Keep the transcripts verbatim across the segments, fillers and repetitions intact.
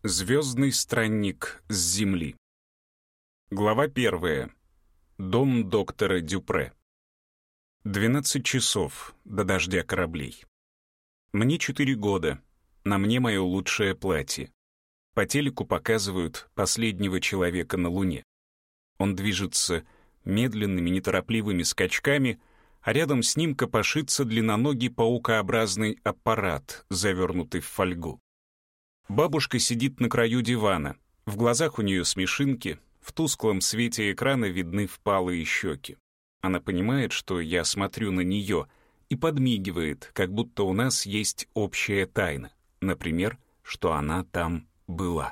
Звездный странник с Земли. Глава первая. Дом доктора Дюпре. Двенадцать часов до дождя кораблей. Мне четыре года. На мне мое лучшее платье. По телеку показывают последнего человека на Луне. Он движется медленными, неторопливыми скачками, а рядом с ним копошится длинноногий паукообразный аппарат, завернутый в фольгу. Бабушка сидит на краю дивана. В глазах у нее смешинки, в тусклом свете экрана видны впалые щеки. Она понимает, что я смотрю на нее, и подмигивает, как будто у нас есть общая тайна. Например, что она там была.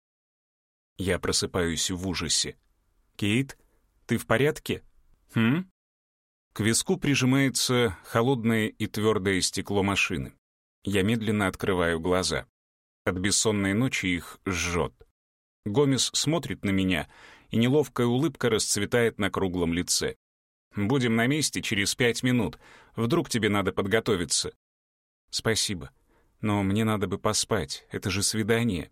Я просыпаюсь в ужасе. «Кейт, ты в порядке?» «Хм?» К виску прижимается холодное и твердое стекло машины. Я медленно открываю глаза. От бессонной ночи их жжет. Гомес смотрит на меня, и неловкая улыбка расцветает на круглом лице. «Будем на месте через пять минут. Вдруг тебе надо подготовиться?» «Спасибо. Но мне надо бы поспать. Это же свидание».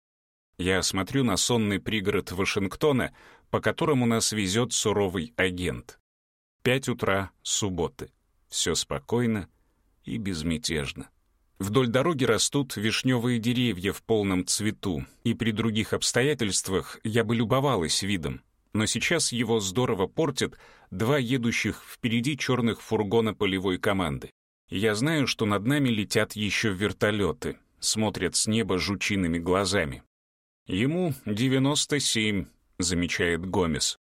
Я смотрю на сонный пригород Вашингтона, по которому нас везет суровый агент. Пять утра субботы. Все спокойно и безмятежно. Вдоль дороги растут вишневые деревья в полном цвету, и при других обстоятельствах я бы любовалась видом. Но сейчас его здорово портят два едущих впереди черных фургона полевой команды. Я знаю, что над нами летят еще вертолеты, смотрят с неба жучиными глазами. «Ему девяносто семь», — замечает Гомес.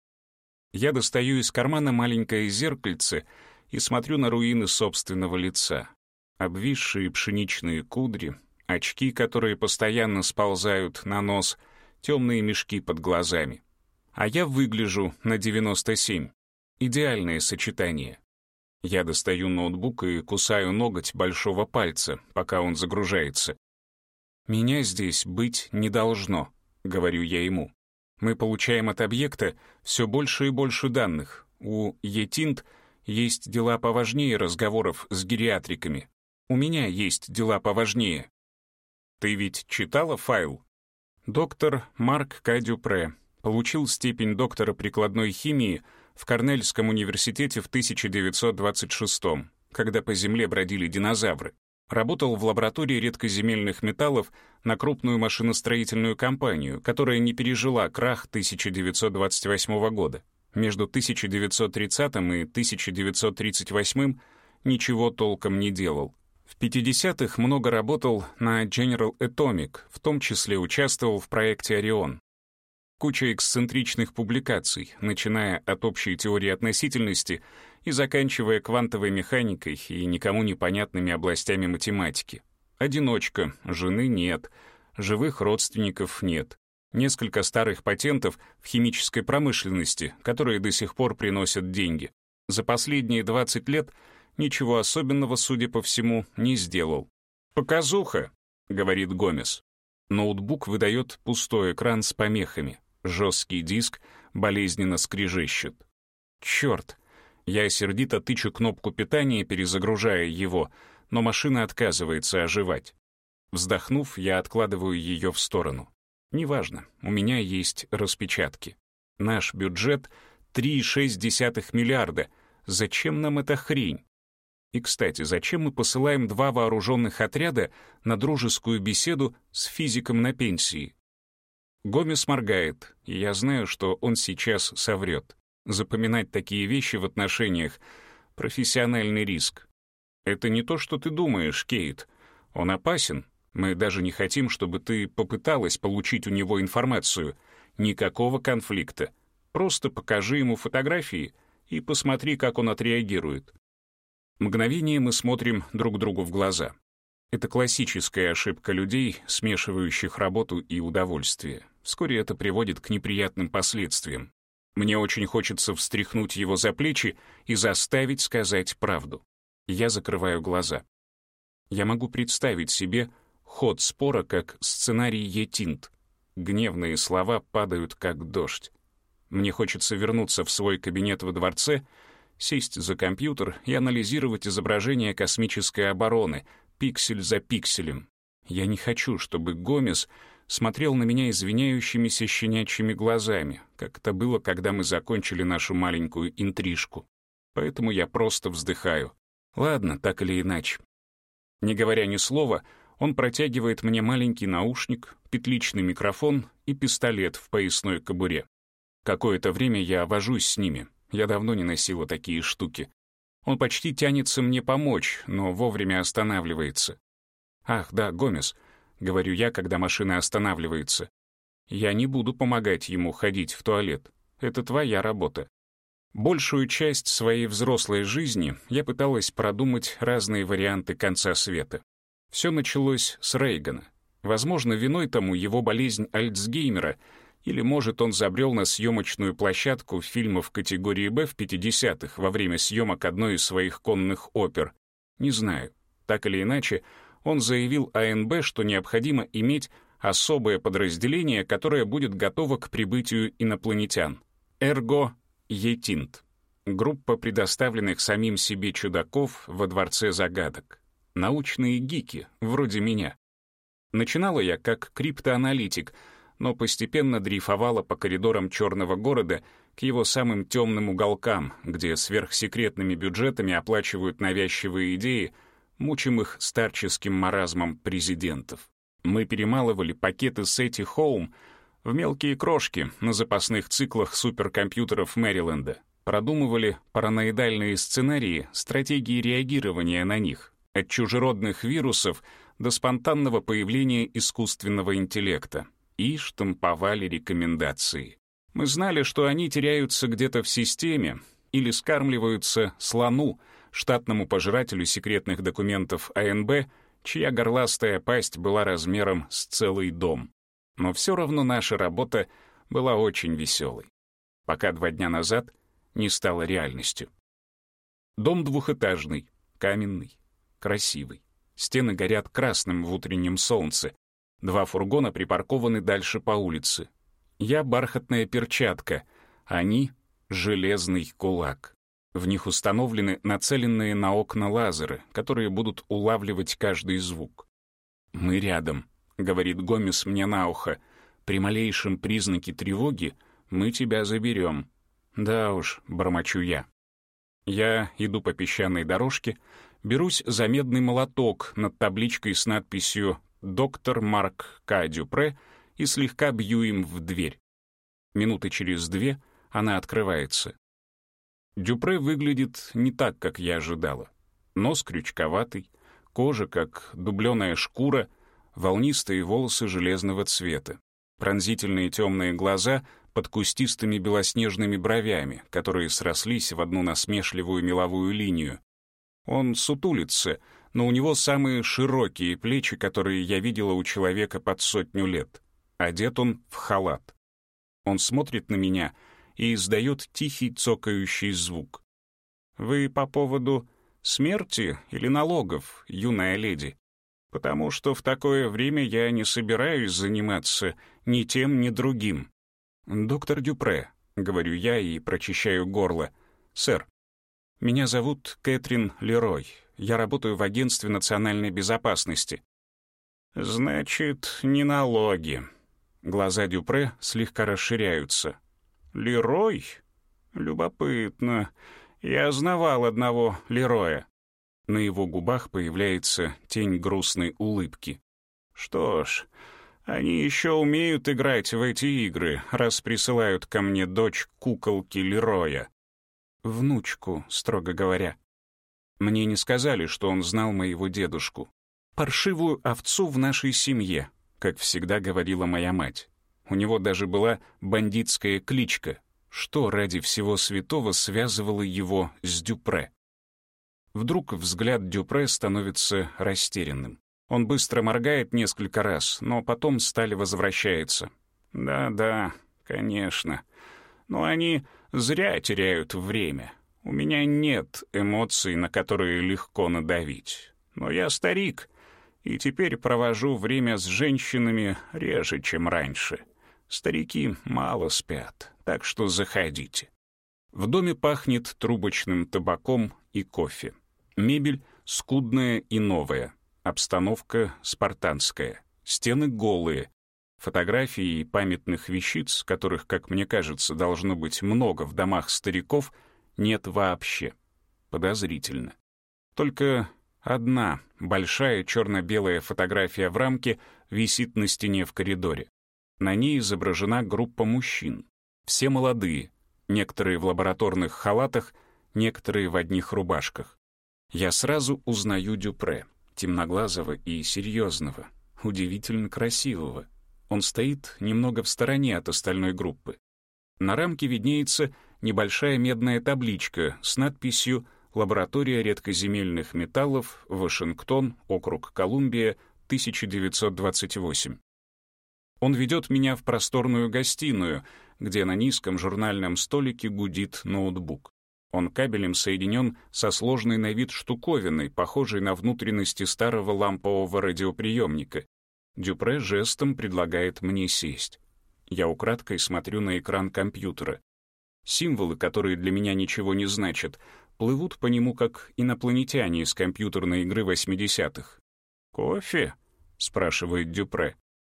Я достаю из кармана маленькое зеркальце и смотрю на руины собственного лица. Обвисшие пшеничные кудри, очки, которые постоянно сползают на нос, темные мешки под глазами. А я выгляжу на девяносто семь. Идеальное сочетание. Я достаю ноутбук и кусаю ноготь большого пальца, пока он загружается. «Меня здесь быть не должно», — говорю я ему. «Мы получаем от объекта все больше и больше данных. У Етинт есть дела поважнее разговоров с гериатриками. У меня есть дела поважнее». «Ты ведь читала файл?» Доктор Марк К. Дюпре получил степень доктора прикладной химии в Корнельском университете в тысяча девятьсот двадцать шестом, когда по Земле бродили динозавры. Работал в лаборатории редкоземельных металлов на крупную машиностроительную компанию, которая не пережила крах тысяча девятьсот двадцать восьмого года. Между тысяча девятьсот тридцатым и тысяча девятьсот тридцать восьмым ничего толком не делал. В пятидесятых много работал на General Atomic, в том числе участвовал в проекте «Орион». Куча эксцентричных публикаций, начиная от общей теории относительности и заканчивая квантовой механикой и никому непонятными областями математики. Одиночка, жены нет, живых родственников нет. Несколько старых патентов в химической промышленности, которые до сих пор приносят деньги. За последние двадцать лет ничего особенного, судя по всему, не сделал. «Показуха», — говорит Гомес. Ноутбук выдает пустой экран с помехами. Жесткий диск болезненно скрежещет. «Черт!» Я сердито тычу кнопку питания, перезагружая его, но машина отказывается оживать. Вздохнув, я откладываю ее в сторону. Неважно, у меня есть распечатки. Наш бюджет — три целых шесть десятых миллиарда. Зачем нам эта хрень? И, кстати, зачем мы посылаем два вооруженных отряда на дружескую беседу с физиком на пенсии? Гомес моргает, и я знаю, что он сейчас соврет. Запоминать такие вещи в отношениях — профессиональный риск. Это не то, что ты думаешь, Кейт. Он опасен. Мы даже не хотим, чтобы ты попыталась получить у него информацию. Никакого конфликта. Просто покажи ему фотографии и посмотри, как он отреагирует. Мгновение мы смотрим друг другу в глаза. Это классическая ошибка людей, смешивающих работу и удовольствие. Вскоре это приводит к неприятным последствиям. Мне очень хочется встряхнуть его за плечи и заставить сказать правду. Я закрываю глаза. Я могу представить себе ход спора как сценарий Етинт. Гневные слова падают как дождь. Мне хочется вернуться в свой кабинет во дворце, сесть за компьютер и анализировать изображение космической обороны, пиксель за пикселем. Я не хочу, чтобы Гомес смотрел на меня извиняющимися щенячьими глазами, как это было, когда мы закончили нашу маленькую интрижку. Поэтому я просто вздыхаю. Ладно, так или иначе. Не говоря ни слова, он протягивает мне маленький наушник, петличный микрофон и пистолет в поясной кобуре. Какое-то время я вожусь с ними. Я давно не носила такие штуки. Он почти тянется мне помочь, но вовремя останавливается. «Ах, да, Гомес», — говорю я, когда машина останавливается. «Я не буду помогать ему ходить в туалет. Это твоя работа». Большую часть своей взрослой жизни я пыталась продумать разные варианты конца света. Все началось с Рейгана. Возможно, виной тому его болезнь Альцгеймера, или, может, он забрел на съемочную площадку фильмов категории «Б» в пятидесятых во время съемок одной из своих конных опер. Не знаю. Так или иначе, он заявил А Н Б, что необходимо иметь особое подразделение, которое будет готово к прибытию инопланетян. Эрго Етинт. Группа предоставленных самим себе чудаков во Дворце загадок. Научные гики, вроде меня. Начинала я как криптоаналитик, но постепенно дрейфовала по коридорам черного города к его самым темным уголкам, где сверхсекретными бюджетами оплачивают навязчивые идеи, мучимых старческим маразмом президентов. Мы перемалывали пакеты Сети Хоум в мелкие крошки на запасных циклах суперкомпьютеров Мэриленда, продумывали параноидальные сценарии, стратегии реагирования на них, от чужеродных вирусов до спонтанного появления искусственного интеллекта, и штамповали рекомендации. Мы знали, что они теряются где-то в системе или скармливаются слону, штатному пожирателю секретных документов А Н Б, чья горластая пасть была размером с целый дом. Но все равно наша работа была очень веселой, пока два дня назад не стала реальностью. Дом двухэтажный, каменный, красивый. Стены горят красным в утреннем солнце. Два фургона припаркованы дальше по улице. Я бархатная перчатка, они — железный кулак. В них установлены нацеленные на окна лазеры, которые будут улавливать каждый звук. «Мы рядом», — говорит Гомес мне на ухо. «При малейшем признаке тревоги мы тебя заберем». «Да уж», — бормочу я. Я иду по песчаной дорожке, берусь за медный молоток над табличкой с надписью «Доктор Марк К. Дюпре» и слегка бью им в дверь. Минуты через две она открывается. Дюпре выглядит не так, как я ожидала. Нос крючковатый, кожа как дубленая шкура, волнистые волосы железного цвета, пронзительные темные глаза под кустистыми белоснежными бровями, которые срослись в одну насмешливую меловую линию. Он сутулится, но у него самые широкие плечи, которые я видела у человека под сотню лет. Одет он в халат. Он смотрит на меня и издает тихий цокающий звук. «Вы по поводу смерти или налогов, юная леди? Потому что в такое время я не собираюсь заниматься ни тем, ни другим». «Доктор Дюпре», — говорю я и прочищаю горло. «Сэр, меня зовут Кэтрин Лерой. Я работаю в Агентстве национальной безопасности». «Значит, не налоги». Глаза Дюпре слегка расширяются. «Лерой? Любопытно. Я знавал одного Лероя». На его губах появляется тень грустной улыбки. «Что ж, они еще умеют играть в эти игры, раз присылают ко мне дочь куколки Лероя». «Внучку, строго говоря». Мне не сказали, что он знал моего дедушку. «Паршивую овцу в нашей семье», как всегда говорила моя мать. У него даже была бандитская кличка. Что ради всего святого связывало его с Дюпре? Вдруг взгляд Дюпре становится растерянным. Он быстро моргает несколько раз, но потом сталь возвращается. «Да-да, конечно. Но они зря теряют время. У меня нет эмоций, на которые легко надавить. Но я старик, и теперь провожу время с женщинами реже, чем раньше. Старики мало спят, так что заходите». В доме пахнет трубочным табаком и кофе. Мебель скудная и новая. Обстановка спартанская. Стены голые. Фотографий и памятных вещиц, которых, как мне кажется, должно быть много в домах стариков, нет вообще. Подозрительно. Только одна большая черно-белая фотография в рамке висит на стене в коридоре. На ней изображена группа мужчин. Все молодые, некоторые в лабораторных халатах, некоторые в одних рубашках. Я сразу узнаю Дюпре, темноглазого и серьезного, удивительно красивого. Он стоит немного в стороне от остальной группы. На рамке виднеется небольшая медная табличка с надписью «Лаборатория редкоземельных металлов, Вашингтон, округ Колумбия, тысяча девятьсот двадцать восемь». Он ведет меня в просторную гостиную, где на низком журнальном столике гудит ноутбук. Он кабелем соединен со сложной на вид штуковиной, похожей на внутренности старого лампового радиоприемника. Дюпре жестом предлагает мне сесть. Я украдкой смотрю на экран компьютера. Символы, которые для меня ничего не значат, плывут по нему, как инопланетяне из компьютерной игры восьмидесятых. «Кофе?» — спрашивает Дюпре.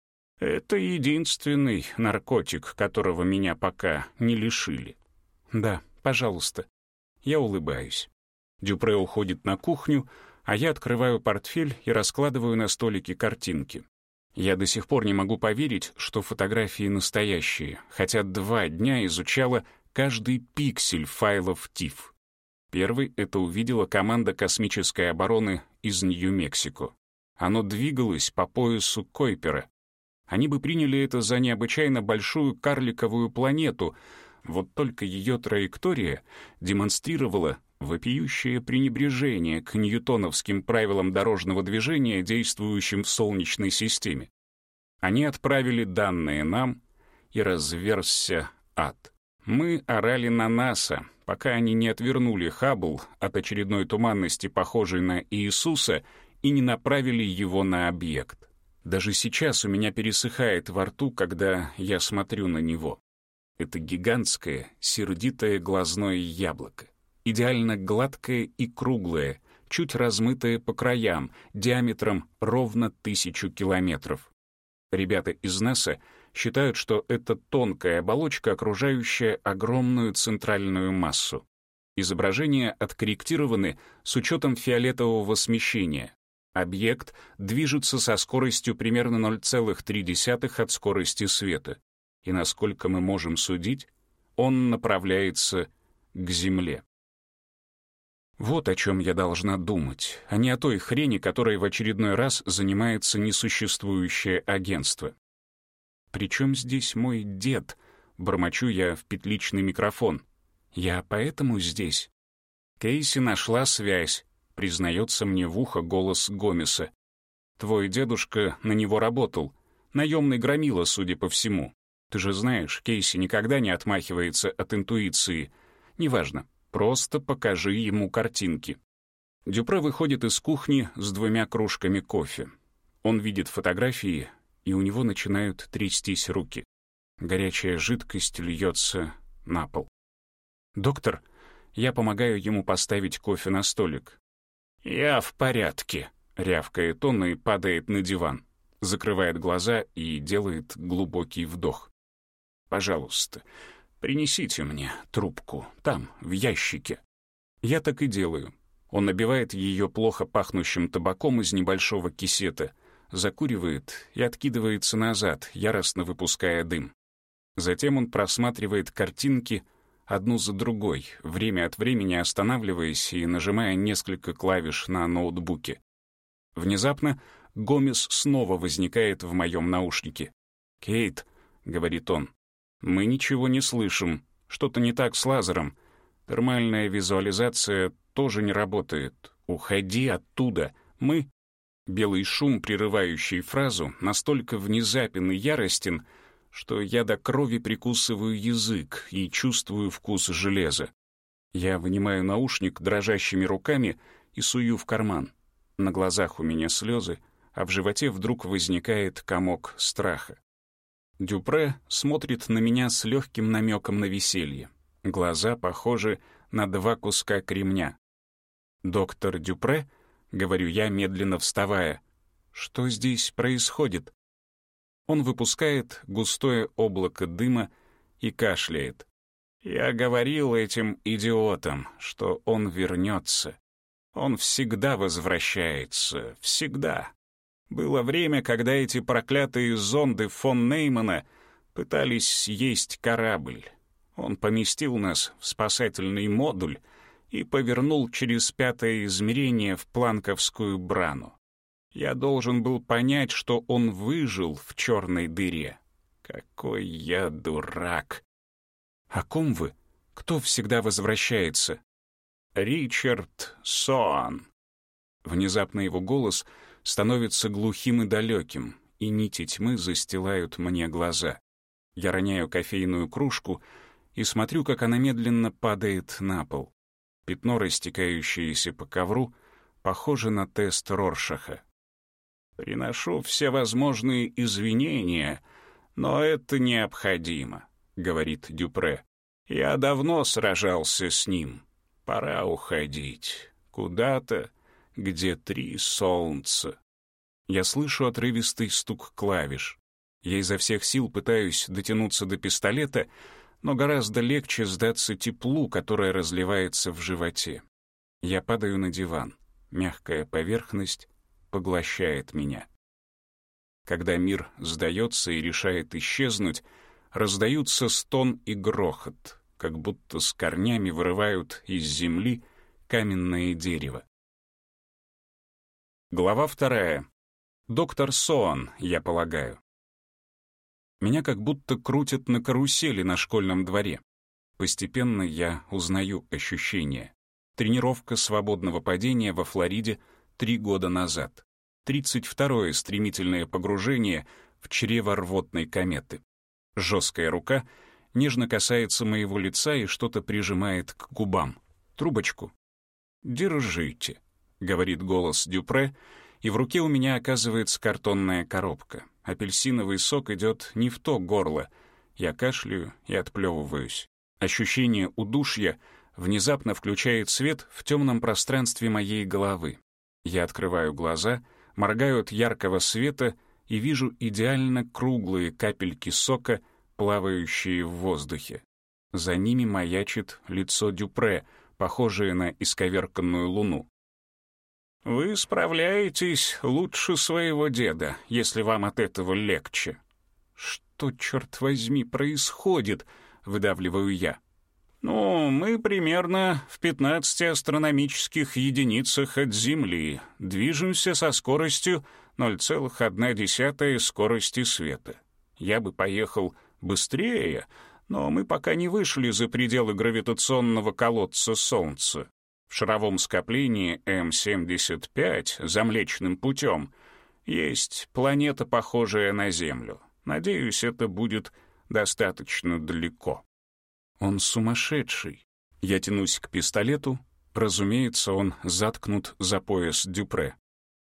«Это единственный наркотик, которого меня пока не лишили». «Да, пожалуйста». Я улыбаюсь. Дюпре уходит на кухню, а я открываю портфель и раскладываю на столике картинки. Я до сих пор не могу поверить, что фотографии настоящие, хотя два дня изучала каждый пиксель файлов тиф. Первый это увидела команда космической обороны из Нью-Мексико. Оно двигалось по поясу Койпера. Они бы приняли это за необычайно большую карликовую планету, вот только ее траектория демонстрировала вопиющее пренебрежение к ньютоновским правилам дорожного движения, действующим в Солнечной системе. Они отправили данные нам, и разверзся ад. Мы орали на НАСА, пока они не отвернули Хаббл от очередной туманности, похожей на Иисуса, и не направили его на объект. Даже сейчас у меня пересыхает во рту, когда я смотрю на него. Это гигантское, сердитое глазное яблоко. Идеально гладкое и круглое, чуть размытое по краям, диаметром ровно тысячу километров. Ребята из НАСА считают, что это тонкая оболочка, окружающая огромную центральную массу. Изображения откорректированы с учетом фиолетового смещения. Объект движется со скоростью примерно ноль целых три десятых от скорости света. И, насколько мы можем судить, он направляется к Земле. Вот о чем я должна думать, а не о той хрени, которой в очередной раз занимается несуществующее агентство. «Причем здесь мой дед?» — бормочу я в петличный микрофон. «Я поэтому здесь?» «Кейси нашла связь», — признается мне в ухо голос Гомеса. «Твой дедушка на него работал, наемный громила, судя по всему. Ты же знаешь, Кейси никогда не отмахивается от интуиции. Неважно, просто покажи ему картинки». Дюпре выходит из кухни с двумя кружками кофе. Он видит фотографии, и у него начинают трястись руки. Горячая жидкость льется на пол. «Доктор», я помогаю ему поставить кофе на столик. «Я в порядке», — рявкает он и падает на диван, закрывает глаза и делает глубокий вдох. «Пожалуйста, принесите мне трубку, там, в ящике». Я так и делаю. Он набивает ее плохо пахнущим табаком из небольшого кисета, закуривает и откидывается назад, яростно выпуская дым. Затем он просматривает картинки одну за другой, время от времени останавливаясь и нажимая несколько клавиш на ноутбуке. Внезапно Гомес снова возникает в моем наушнике. «Кейт», — говорит он, — «мы ничего не слышим, что-то не так с лазером. Термальная визуализация тоже не работает. Уходи оттуда, мы...» Белый шум, прерывающий фразу, настолько внезапен и яростен, что я до крови прикусываю язык и чувствую вкус железа. Я вынимаю наушник дрожащими руками и сую в карман. На глазах у меня слезы, а в животе вдруг возникает комок страха. Дюпре смотрит на меня с легким намеком на веселье. Глаза похожи на два куска кремня. «Доктор Дюпре?» — говорю я, медленно вставая. «Что здесь происходит?» Он выпускает густое облако дыма и кашляет. «Я говорил этим идиотам, что он вернется. Он всегда возвращается, всегда. Было время, когда эти проклятые зонды фон Неймана пытались съесть корабль. Он поместил нас в спасательный модуль и повернул через пятое измерение в Планковскую брану. Я должен был понять, что он выжил в черной дыре. Какой я дурак!» «О ком вы? Кто всегда возвращается?» «Ричард Соан». Внезапно его голос становится глухим и далеким, и нити тьмы застилают мне глаза. Я роняю кофейную кружку и смотрю, как она медленно падает на пол. Пятно, растекающееся по ковру, похоже на тест Роршаха. «Приношу всевозможные извинения, но это необходимо», — говорит Дюпре. «Я давно сражался с ним. Пора уходить. Куда-то, где три солнца». Я слышу отрывистый стук клавиш. Я изо всех сил пытаюсь дотянуться до пистолета, но гораздо легче сдаться теплу, которое разливается в животе. Я падаю на диван. Мягкая поверхность поглощает меня. Когда мир сдается и решает исчезнуть, раздаются стон и грохот, как будто с корнями вырывают из земли каменное дерево. Глава вторая. Доктор Соан, я полагаю. Меня как будто крутят на карусели на школьном дворе. Постепенно я узнаю ощущения. Тренировка свободного падения во Флориде три года назад. тридцать второе стремительное погружение в чрево рвотной кометы. Жесткая рука нежно касается моего лица и что-то прижимает к губам. Трубочку. «Держите», — говорит голос Дюпре, и в руке у меня оказывается картонная коробка. Апельсиновый сок идет не в то горло. Я кашляю и отплевываюсь. Ощущение удушья внезапно включает свет в темном пространстве моей головы. Я открываю глаза, моргаю от яркого света и вижу идеально круглые капельки сока, плавающие в воздухе. За ними маячит лицо Дюпре, похожее на исковерканную луну. «Вы справляетесь лучше своего деда, если вам от этого легче». «Что, черт возьми, происходит?» — выдавливаю я. «Ну, мы примерно в пятнадцати астрономических единицах от Земли, движемся со скоростью ноль целых одна десятая скорости света. Я бы поехал быстрее, но мы пока не вышли за пределы гравитационного колодца Солнца. В шаровом скоплении эм семьдесят пять за Млечным путем есть планета, похожая на Землю. Надеюсь, это будет достаточно далеко». Он сумасшедший. Я тянусь к пистолету. Разумеется, он заткнут за пояс Дюпре.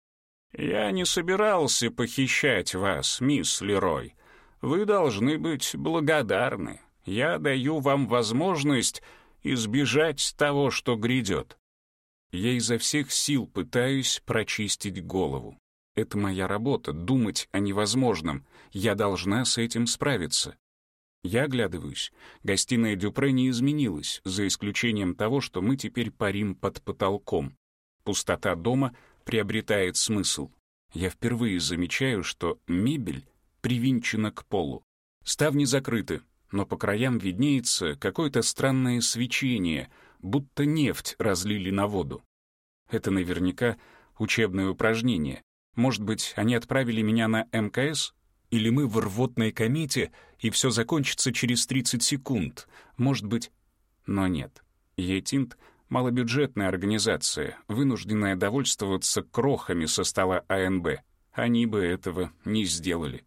«Я не собирался похищать вас, мисс Лерой. Вы должны быть благодарны. Я даю вам возможность избежать того, что грядет». Я изо всех сил пытаюсь прочистить голову. Это моя работа — думать о невозможном. Я должна с этим справиться. Я оглядываюсь. Гостиная Дюпре не изменилась, за исключением того, что мы теперь парим под потолком. Пустота дома приобретает смысл. Я впервые замечаю, что мебель привинчена к полу. Ставни закрыты, но по краям виднеется какое-то странное свечение, будто нефть разлили на воду. Это наверняка учебное упражнение. Может быть, они отправили меня на эм ка эс? Или мы в рвотной комете, и все закончится через тридцать секунд? Может быть... Но нет. Етинт — малобюджетная организация, вынужденная довольствоваться крохами со стола а эн бэ. Они бы этого не сделали.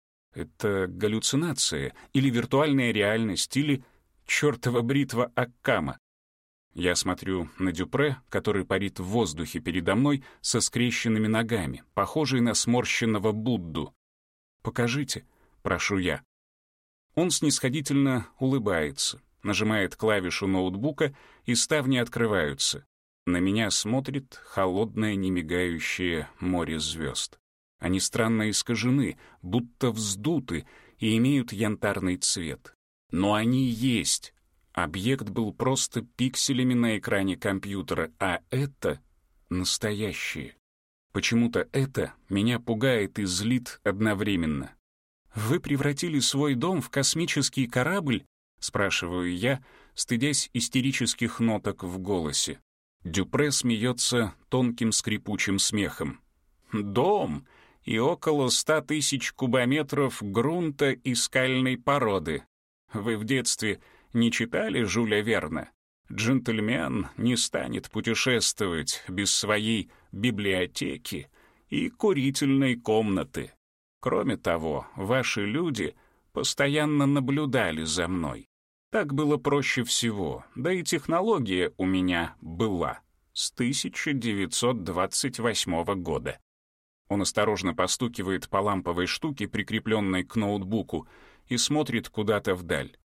Это галлюцинация, или виртуальная реальность, или чертова бритва Аккама. Я смотрю на Дюпре, который парит в воздухе передо мной со скрещенными ногами, похожий на сморщенного Будду. «Покажите», — прошу я. Он снисходительно улыбается, нажимает клавишу ноутбука, и ставни открываются. На меня смотрит холодное немигающее море звезд. Они странно искажены, будто вздуты и имеют янтарный цвет. Но они есть. Объект был просто пикселями на экране компьютера, а это настоящее. Почему-то это меня пугает и злит одновременно. «Вы превратили свой дом в космический корабль?» — спрашиваю я, стыдясь истерических ноток в голосе. Дюпре смеется тонким скрипучим смехом. «Дом и около ста тысяч кубометров грунта и скальной породы. Вы в детстве не читали Жюля Верна? Джентльмен не станет путешествовать без своей библиотеки и курительной комнаты. Кроме того, ваши люди постоянно наблюдали за мной. Так было проще всего, да и технология у меня была с тысяча девятьсот двадцать восьмого года». Он осторожно постукивает по ламповой штуке, прикрепленной к ноутбуку, и смотрит куда-то вдаль.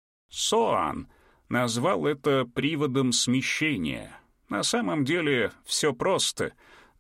Соан назвал это приводом смещения. На самом деле все просто.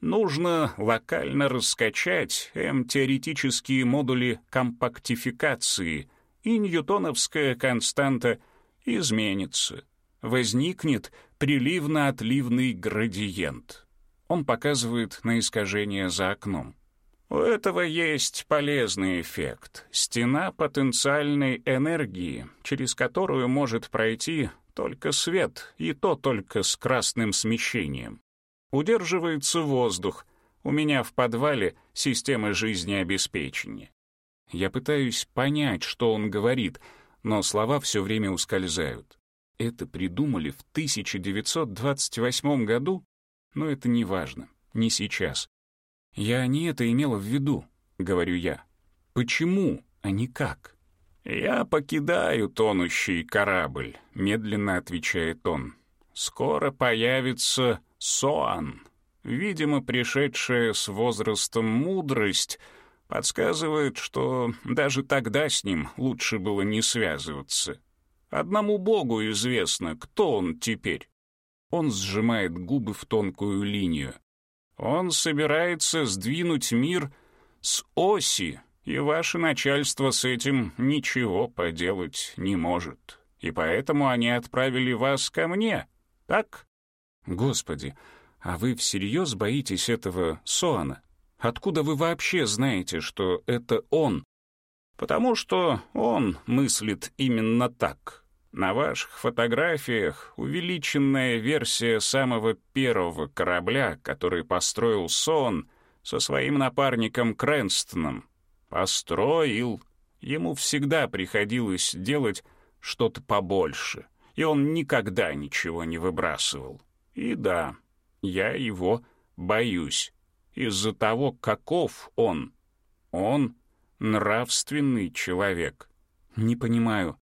Нужно локально раскачать М-теоретические модули компактификации, и ньютоновская константа изменится. Возникнет приливно-отливный градиент. Он показывает на искажение за окном. У этого есть полезный эффект. Стена потенциальной энергии, через которую может пройти только свет, и то только с красным смещением. Удерживается воздух. У меня в подвале система жизнеобеспечения. Я пытаюсь понять, что он говорит, но слова все время ускользают. Это придумали в тысяча девятьсот двадцать восьмом году? Но это не важно, не сейчас. «Я не это имела в виду», — говорю я. «Почему, а не как?» «Я покидаю тонущий корабль», — медленно отвечает он. «Скоро появится Соан. Видимо, пришедшая с возрастом мудрость подсказывает, что даже тогда с ним лучше было не связываться. Одному Богу известно, кто он теперь». Он сжимает губы в тонкую линию. Он собирается сдвинуть мир с оси, и ваше начальство с этим ничего поделать не может. И поэтому они отправили вас ко мне, так? Господи, а вы всерьез боитесь этого Соана? Откуда вы вообще знаете, что это он? Потому что он мыслит именно так. На ваших фотографиях увеличенная версия самого первого корабля, который построил Соан со своим напарником Крэнстоном. Построил. Ему всегда приходилось делать что-то побольше, и он никогда ничего не выбрасывал. И да, я его боюсь. Из-за того, каков он. Он нравственный человек. Не понимаю.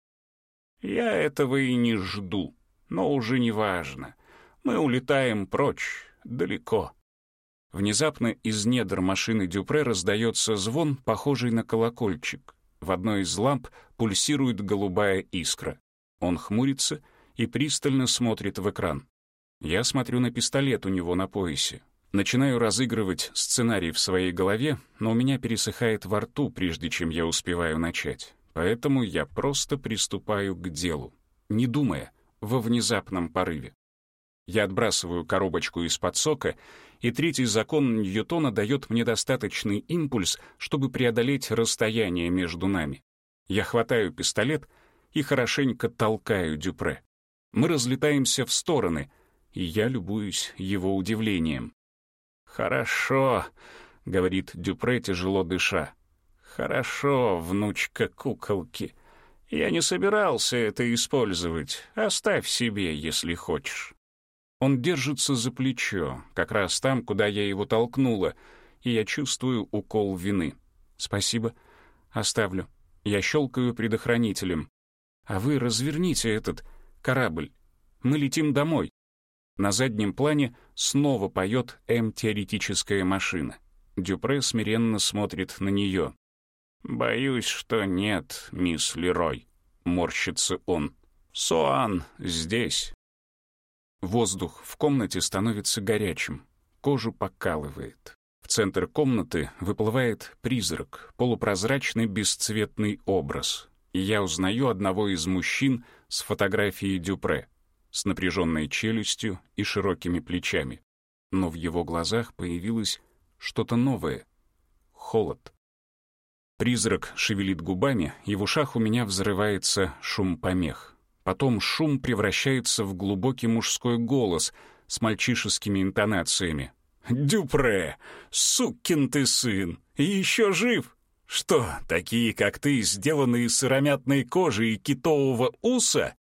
Я этого и не жду, но уже не важно. Мы улетаем прочь, далеко. Внезапно из недр машины Дюпре раздается звон, похожий на колокольчик. В одной из ламп пульсирует голубая искра. Он хмурится и пристально смотрит в экран. Я смотрю на пистолет у него на поясе. Начинаю разыгрывать сценарий в своей голове, но у меня пересыхает во рту, прежде чем я успеваю начать. Поэтому я просто приступаю к делу, не думая, во внезапном порыве. Я отбрасываю коробочку из-под сока, и третий закон Ньютона дает мне достаточный импульс, чтобы преодолеть расстояние между нами. Я хватаю пистолет и хорошенько толкаю Дюпре. Мы разлетаемся в стороны, и я любуюсь его удивлением. «Хорошо», — говорит Дюпре, тяжело дыша. «Хорошо, внучка куколки. Я не собирался это использовать. Оставь себе, если хочешь». Он держится за плечо, как раз там, куда я его толкнула, и я чувствую укол вины. «Спасибо. Оставлю. Я щелкаю предохранителем. А вы разверните этот корабль. Мы летим домой». На заднем плане снова поет М-теоретическая машина. Дюпре смиренно смотрит на нее. «Боюсь, что нет, мисс Лерой», — морщится он. «Соан здесь». Воздух в комнате становится горячим, кожу покалывает. В центр комнаты выплывает призрак, полупрозрачный бесцветный образ, и я узнаю одного из мужчин с фотографией Дюпре, с напряженной челюстью и широкими плечами. Но в его глазах появилось что-то новое — холод. Призрак шевелит губами, и в ушах у меня взрывается шум помех. Потом шум превращается в глубокий мужской голос с мальчишескими интонациями. «Дюпре! Сукин ты сын! И еще жив! Что, такие, как ты, сделанные из сыромятной кожи и китового уса?»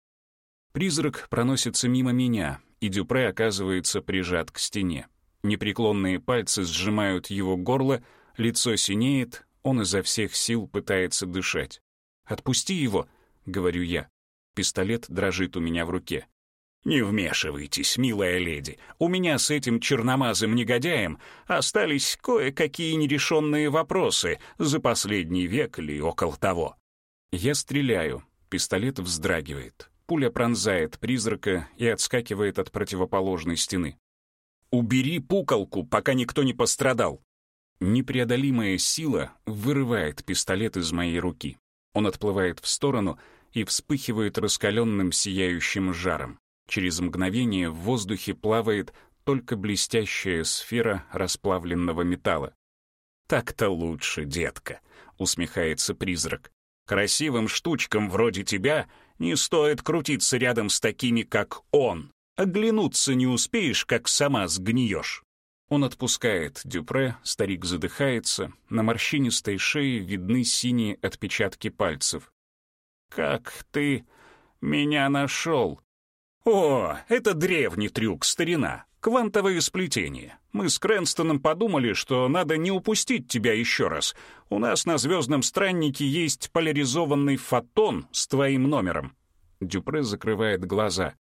Призрак проносится мимо меня, и Дюпре оказывается прижат к стене. Непреклонные пальцы сжимают его горло, лицо синеет, он изо всех сил пытается дышать. «Отпусти его», — говорю я. Пистолет дрожит у меня в руке. «Не вмешивайтесь, милая леди. У меня с этим черномазым негодяем остались кое-какие нерешенные вопросы за последний век или около того». Я стреляю. Пистолет вздрагивает. Пуля пронзает призрака и отскакивает от противоположной стены. «Убери пуколку, пока никто не пострадал». Непреодолимая сила вырывает пистолет из моей руки. Он отплывает в сторону и вспыхивает раскаленным сияющим жаром. Через мгновение в воздухе плавает только блестящая сфера расплавленного металла. «Так-то лучше, детка», — усмехается призрак. «Красивым штучкам вроде тебя не стоит крутиться рядом с такими, как он. Оглянуться не успеешь, как сама сгниешь». Он отпускает Дюпре, старик задыхается, на морщинистой шее видны синие отпечатки пальцев. «Как ты меня нашел?» «О, это древний трюк, старина, квантовое сплетение. Мы с Крэнстоном подумали, что надо не упустить тебя еще раз. У нас на «Звездном страннике» есть поляризованный фотон с твоим номером». Дюпре закрывает глаза.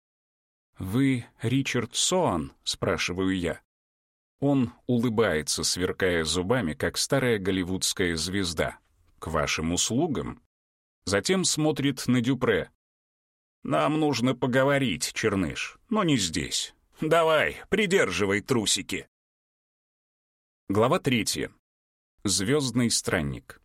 «Вы Ричард Соан?» — спрашиваю я. Он улыбается, сверкая зубами, как старая голливудская звезда. «К вашим услугам». Затем смотрит на Дюпре. «Нам нужно поговорить, Черныш, но не здесь. Давай, придерживай трусики». Глава третья. Звездный странник.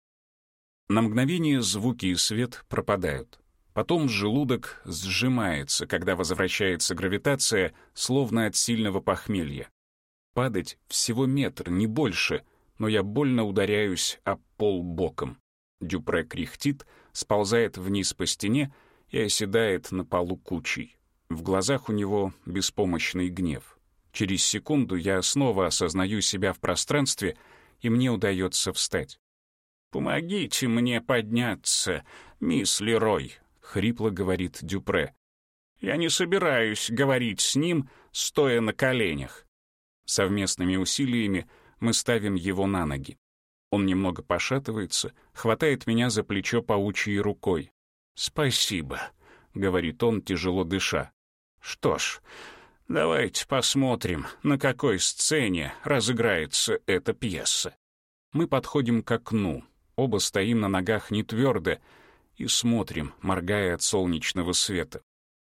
На мгновение звуки и свет пропадают. Потом желудок сжимается, когда возвращается гравитация, словно от сильного похмелья. Падать всего метр, не больше, но я больно ударяюсь об пол боком. Дюпре кряхтит, сползает вниз по стене и оседает на полу кучей. В глазах у него беспомощный гнев. Через секунду я снова осознаю себя в пространстве, и мне удается встать. «Помогите мне подняться, мисс Лерой», — хрипло говорит Дюпре. «Я не собираюсь говорить с ним, стоя на коленях». Совместными усилиями мы ставим его на ноги. Он немного пошатывается, хватает меня за плечо паучьей рукой. «Спасибо», — говорит он, тяжело дыша. «Что ж, давайте посмотрим, на какой сцене разыграется эта пьеса». Мы подходим к окну, оба стоим на ногах не твердо и смотрим, моргая от солнечного света.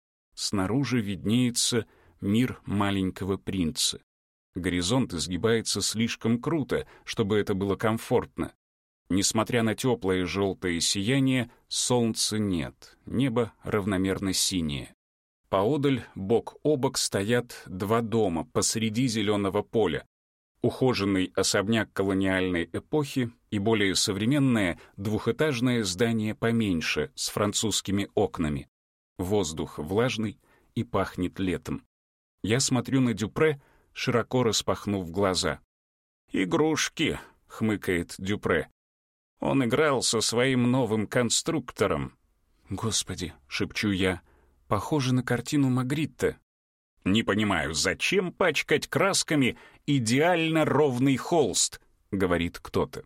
Снаружи виднеется мир маленького принца. Горизонт изгибается слишком круто, чтобы это было комфортно. Несмотря на теплое желтое сияние, солнца нет, небо равномерно синее. Поодаль, бок о бок, стоят два дома посреди зеленого поля. Ухоженный особняк колониальной эпохи и более современное двухэтажное здание поменьше, с французскими окнами. Воздух влажный и пахнет летом. Я смотрю на Дюпре, широко распахнув глаза. «Игрушки», — хмыкает Дюпре. «Он играл со своим новым конструктором». «Господи», — шепчу я, — «похоже на картину Магритте». «Не понимаю, зачем пачкать красками идеально ровный холст?» — говорит кто-то.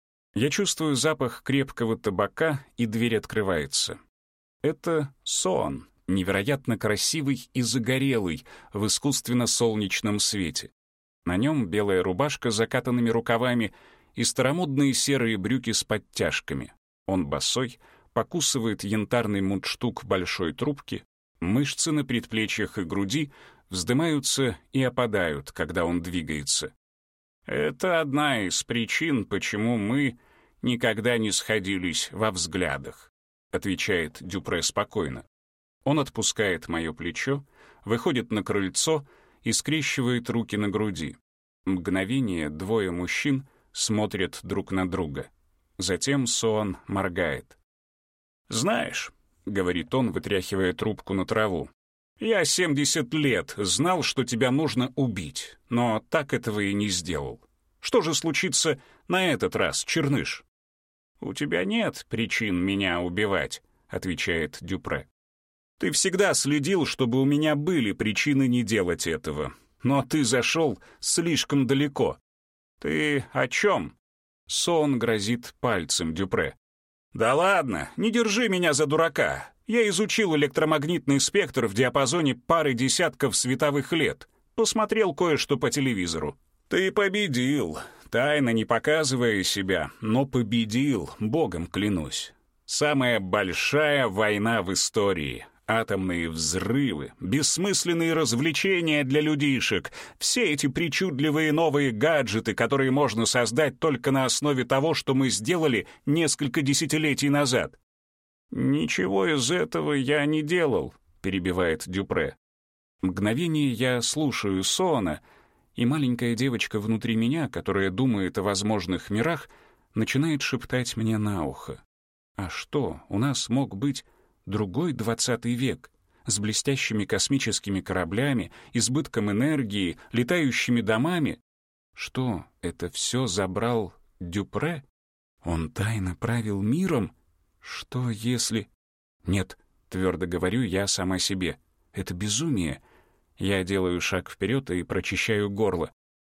Я чувствую запах крепкого табака, и дверь открывается. Это Соан, невероятно красивый и загорелый в искусственно-солнечном свете. На нем белая рубашка с закатанными рукавами и старомодные серые брюки с подтяжками. Он босой, покусывает янтарный мундштук большой трубки, мышцы на предплечьях и груди вздымаются и опадают, когда он двигается. Это одна из причин, почему мы никогда не сходились во взглядах, отвечает Дюпре спокойно. Он отпускает мое плечо, выходит на крыльцо и скрещивает руки на груди. Мгновение двое мужчин смотрят друг на друга. Затем Соан моргает. «Знаешь», — говорит он, вытряхивая трубку на траву, «я семьдесят лет знал, что тебя нужно убить, но так этого и не сделал. Что же случится на этот раз, Черныш?» «У тебя нет причин меня убивать», — отвечает Дюпре. «Ты всегда следил, чтобы у меня были причины не делать этого. Но ты зашел слишком далеко». «Ты о чем?» Сон грозит пальцем Дюпре. «Да ладно, не держи меня за дурака. Я изучил электромагнитный спектр в диапазоне пары десятков световых лет. Посмотрел кое-что по телевизору. Ты победил, тайно не показывая себя, но победил, богом клянусь. Самая большая война в истории. Атомные взрывы, бессмысленные развлечения для людишек, все эти причудливые новые гаджеты, которые можно создать только на основе того, что мы сделали несколько десятилетий назад. «Ничего из этого я не делал», — перебивает Дюпре. Мгновение я слушаю Соана, и маленькая девочка внутри меня, которая думает о возможных мирах, начинает шептать мне на ухо. «А что, у нас мог быть другой двадцатый век, с блестящими космическими кораблями, избытком энергии, летающими домами? Что, это все забрал Дюпре? Он тайно правил миром? Что если...» «Нет», — твердо говорю я сама себе, — «это безумие». Я делаю шаг вперед и прочищаю горло.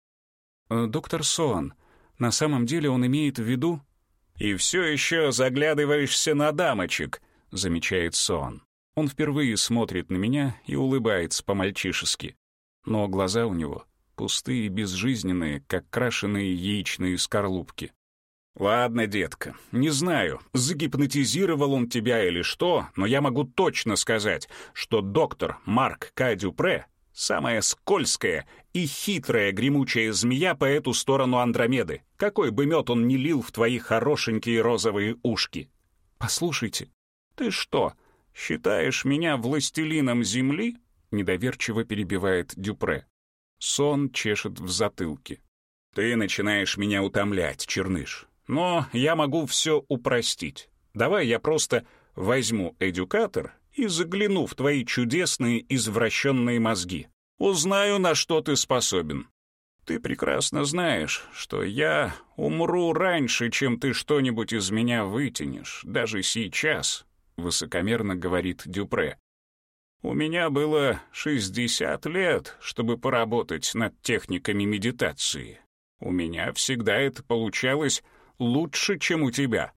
«Доктор Соан, на самом деле он имеет в виду...» «И все еще заглядываешься на дамочек», — замечает Соан. Он впервые смотрит на меня и улыбается по-мальчишески. Но глаза у него пустые и безжизненные, как крашеные яичные скорлупки. «Ладно, детка, не знаю, загипнотизировал он тебя или что, но я могу точно сказать, что доктор Марк К. Дюпре — самая скользкая и хитрая гремучая змея по эту сторону Андромеды, какой бы мед он ни лил в твои хорошенькие розовые ушки. Послушайте, ты что, считаешь меня властелином земли?» — недоверчиво перебивает Дюпре. Сон чешет в затылке. «Ты начинаешь меня утомлять, Черныш. Но я могу все упростить. Давай я просто возьму эдюкатор и загляну в твои чудесные извращенные мозги. Узнаю, на что ты способен. Ты прекрасно знаешь, что я умру раньше, чем ты что-нибудь из меня вытянешь, даже сейчас», — высокомерно говорит Дюпре. «У меня было шестьдесят лет, чтобы поработать над техниками медитации. У меня всегда это получалось лучше, чем у тебя».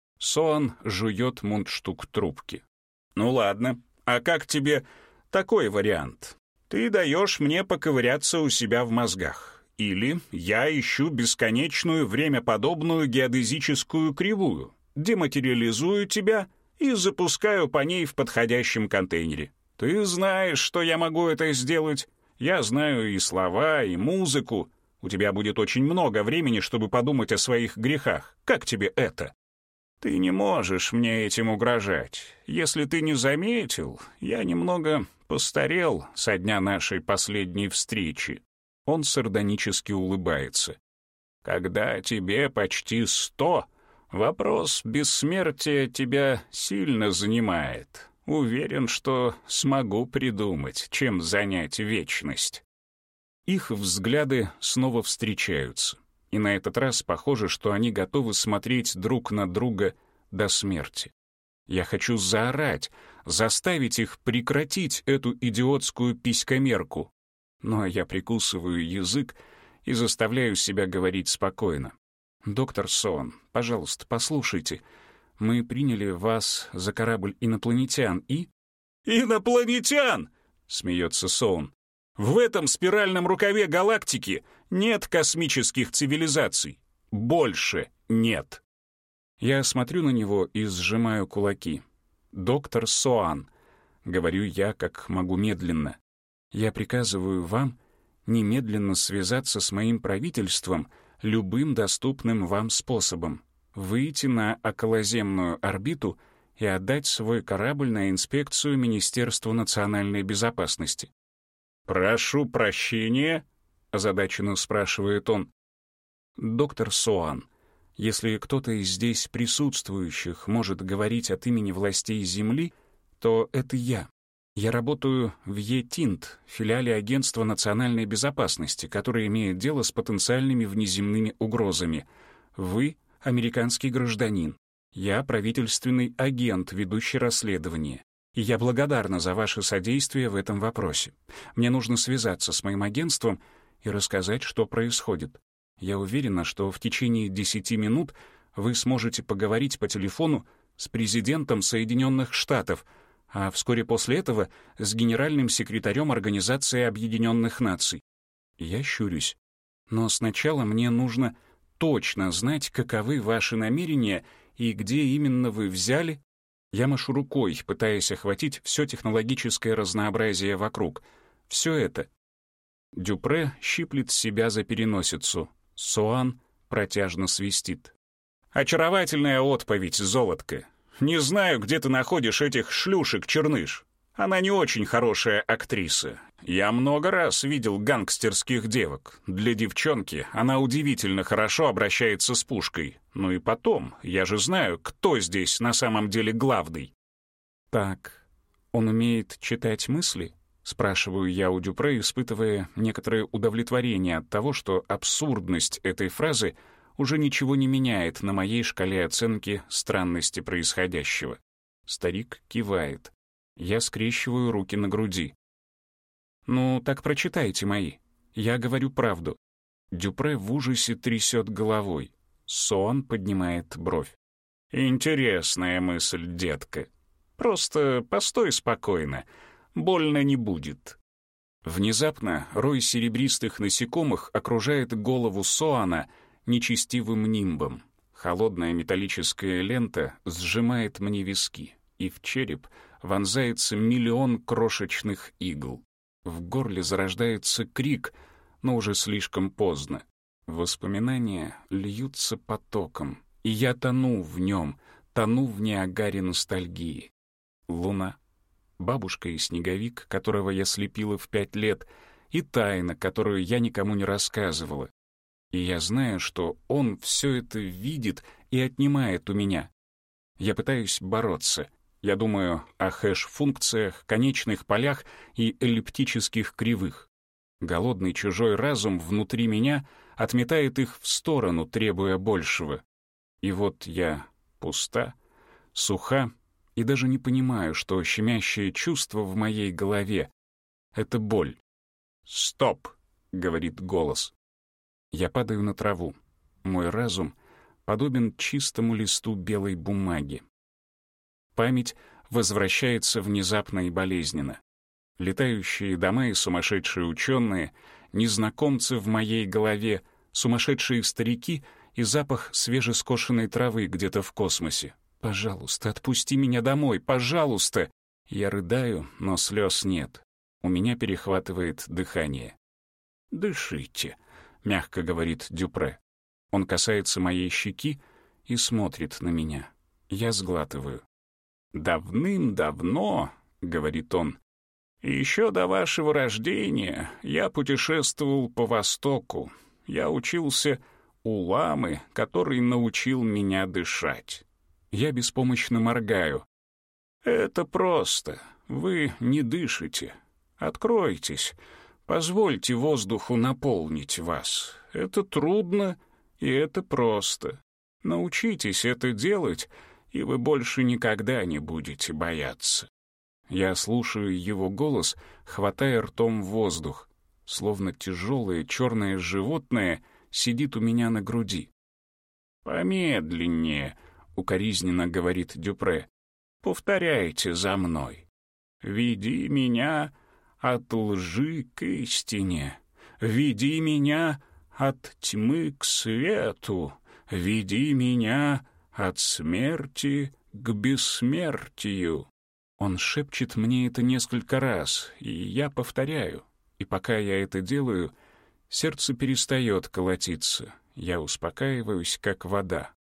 Соан жует мундштук трубки. «Ну ладно, а как тебе такой вариант? Ты даешь мне поковыряться у себя в мозгах. Или я ищу бесконечную времяподобную геодезическую кривую, дематериализую тебя и запускаю по ней в подходящем контейнере. Ты знаешь, что я могу это сделать. Я знаю и слова, и музыку. У тебя будет очень много времени, чтобы подумать о своих грехах. Как тебе это? Ты не можешь мне этим угрожать. Если ты не заметил, я немного постарел со дня нашей последней встречи». Он сардонически улыбается. «Когда тебе почти сто, вопрос бессмертия тебя сильно занимает. Уверен, что смогу придумать, чем занять вечность». Их взгляды снова встречаются, и на этот раз похоже, что они готовы смотреть друг на друга до смерти. Я хочу заорать, заставить их прекратить эту идиотскую писькомерку, но я прикусываю язык и заставляю себя говорить спокойно. «Доктор Соан, пожалуйста, послушайте, мы приняли вас за корабль инопланетян и...» «Инопланетян!» — смеется Соан. «В этом спиральном рукаве галактики нет космических цивилизаций. Больше нет». Я смотрю на него и сжимаю кулаки. «Доктор Соан», — говорю я, как могу медленно, — «я приказываю вам немедленно связаться с моим правительством любым доступным вам способом, выйти на околоземную орбиту и отдать свой корабль на инспекцию Министерству национальной безопасности. «Прошу прощения», — озадаченно спрашивает он. «Доктор Соан, если кто-то из здесь присутствующих может говорить от имени властей Земли, то это я. Я работаю в Е-Тинт, филиале Агентства национальной безопасности, которое имеет дело с потенциальными внеземными угрозами. Вы — американский гражданин. Я — правительственный агент, ведущий расследование. И я благодарна за ваше содействие в этом вопросе. Мне нужно связаться с моим агентством и рассказать, что происходит. Я уверена, что в течение десяти минут вы сможете поговорить по телефону с президентом Соединенных Штатов, а вскоре после этого с генеральным секретарем Организации Объединенных Наций. Я щурюсь. Но сначала мне нужно точно знать, каковы ваши намерения и где именно вы взяли. Я машу рукой, пытаясь охватить все технологическое разнообразие вокруг. Все это. Дюпре щиплет себя за переносицу. Соан протяжно свистит. «Очаровательная отповедь, золотко. Не знаю, где ты находишь этих шлюшек, черныш. Она не очень хорошая актриса. Я много раз видел гангстерских девок. Для девчонки она удивительно хорошо обращается с пушкой. Ну и потом, я же знаю, кто здесь на самом деле главный». «Так, он умеет читать мысли?» — спрашиваю я у Дюпре, испытывая некоторое удовлетворение от того, что абсурдность этой фразы уже ничего не меняет на моей шкале оценки странности происходящего. Старик кивает. Я скрещиваю руки на груди. «Ну, так прочитайте мои. Я говорю правду». Дюпре в ужасе трясет головой. Соан поднимает бровь. «Интересная мысль, детка. Просто постой спокойно. Больно не будет». Внезапно рой серебристых насекомых окружает голову Соана нечестивым нимбом. Холодная металлическая лента сжимает мне виски, и в череп вонзается миллион крошечных игл. В горле зарождается крик, но уже слишком поздно. Воспоминания льются потоком, и я тону в нем, тону в Ниагаре ностальгии. Луна, бабушка и снеговик, которого я слепила в пять лет, и тайна, которую я никому не рассказывала. И я знаю, что он все это видит и отнимает у меня. Я пытаюсь бороться. Я думаю о хэш-функциях, конечных полях и эллиптических кривых. Голодный чужой разум внутри меня отметает их в сторону, требуя большего. И вот я пуста, суха, и даже не понимаю, что щемящее чувство в моей голове — это боль. «Стоп!» — говорит голос. Я падаю на траву. Мой разум подобен чистому листу белой бумаги. Память возвращается внезапно и болезненно. Летающие дома и сумасшедшие ученые, незнакомцы в моей голове, сумасшедшие старики и запах свежескошенной травы где-то в космосе. «Пожалуйста, отпусти меня домой, пожалуйста!» Я рыдаю, но слез нет. У меня перехватывает дыхание. «Дышите», — мягко говорит Дюпре. Он касается моей щеки и смотрит на меня. Я сглатываю. «Давным-давно», — говорит он, — «еще до вашего рождения я путешествовал по Востоку. Я учился у ламы, который научил меня дышать». Я беспомощно моргаю. «Это просто. Вы не дышите. Откройтесь. Позвольте воздуху наполнить вас. Это трудно, и это просто. Научитесь это делать, и вы больше никогда не будете бояться». Я слушаю его голос, хватая ртом воздух, словно тяжелое черное животное сидит у меня на груди. «Помедленнее», — укоризненно говорит Дюпре. «Повторяйте за мной. Веди меня от лжи к истине. Веди меня от тьмы к свету. Веди меня от смерти к бессмертию». Он шепчет мне это несколько раз, и я повторяю. И пока я это делаю, сердце перестает колотиться. Я успокаиваюсь, как вода.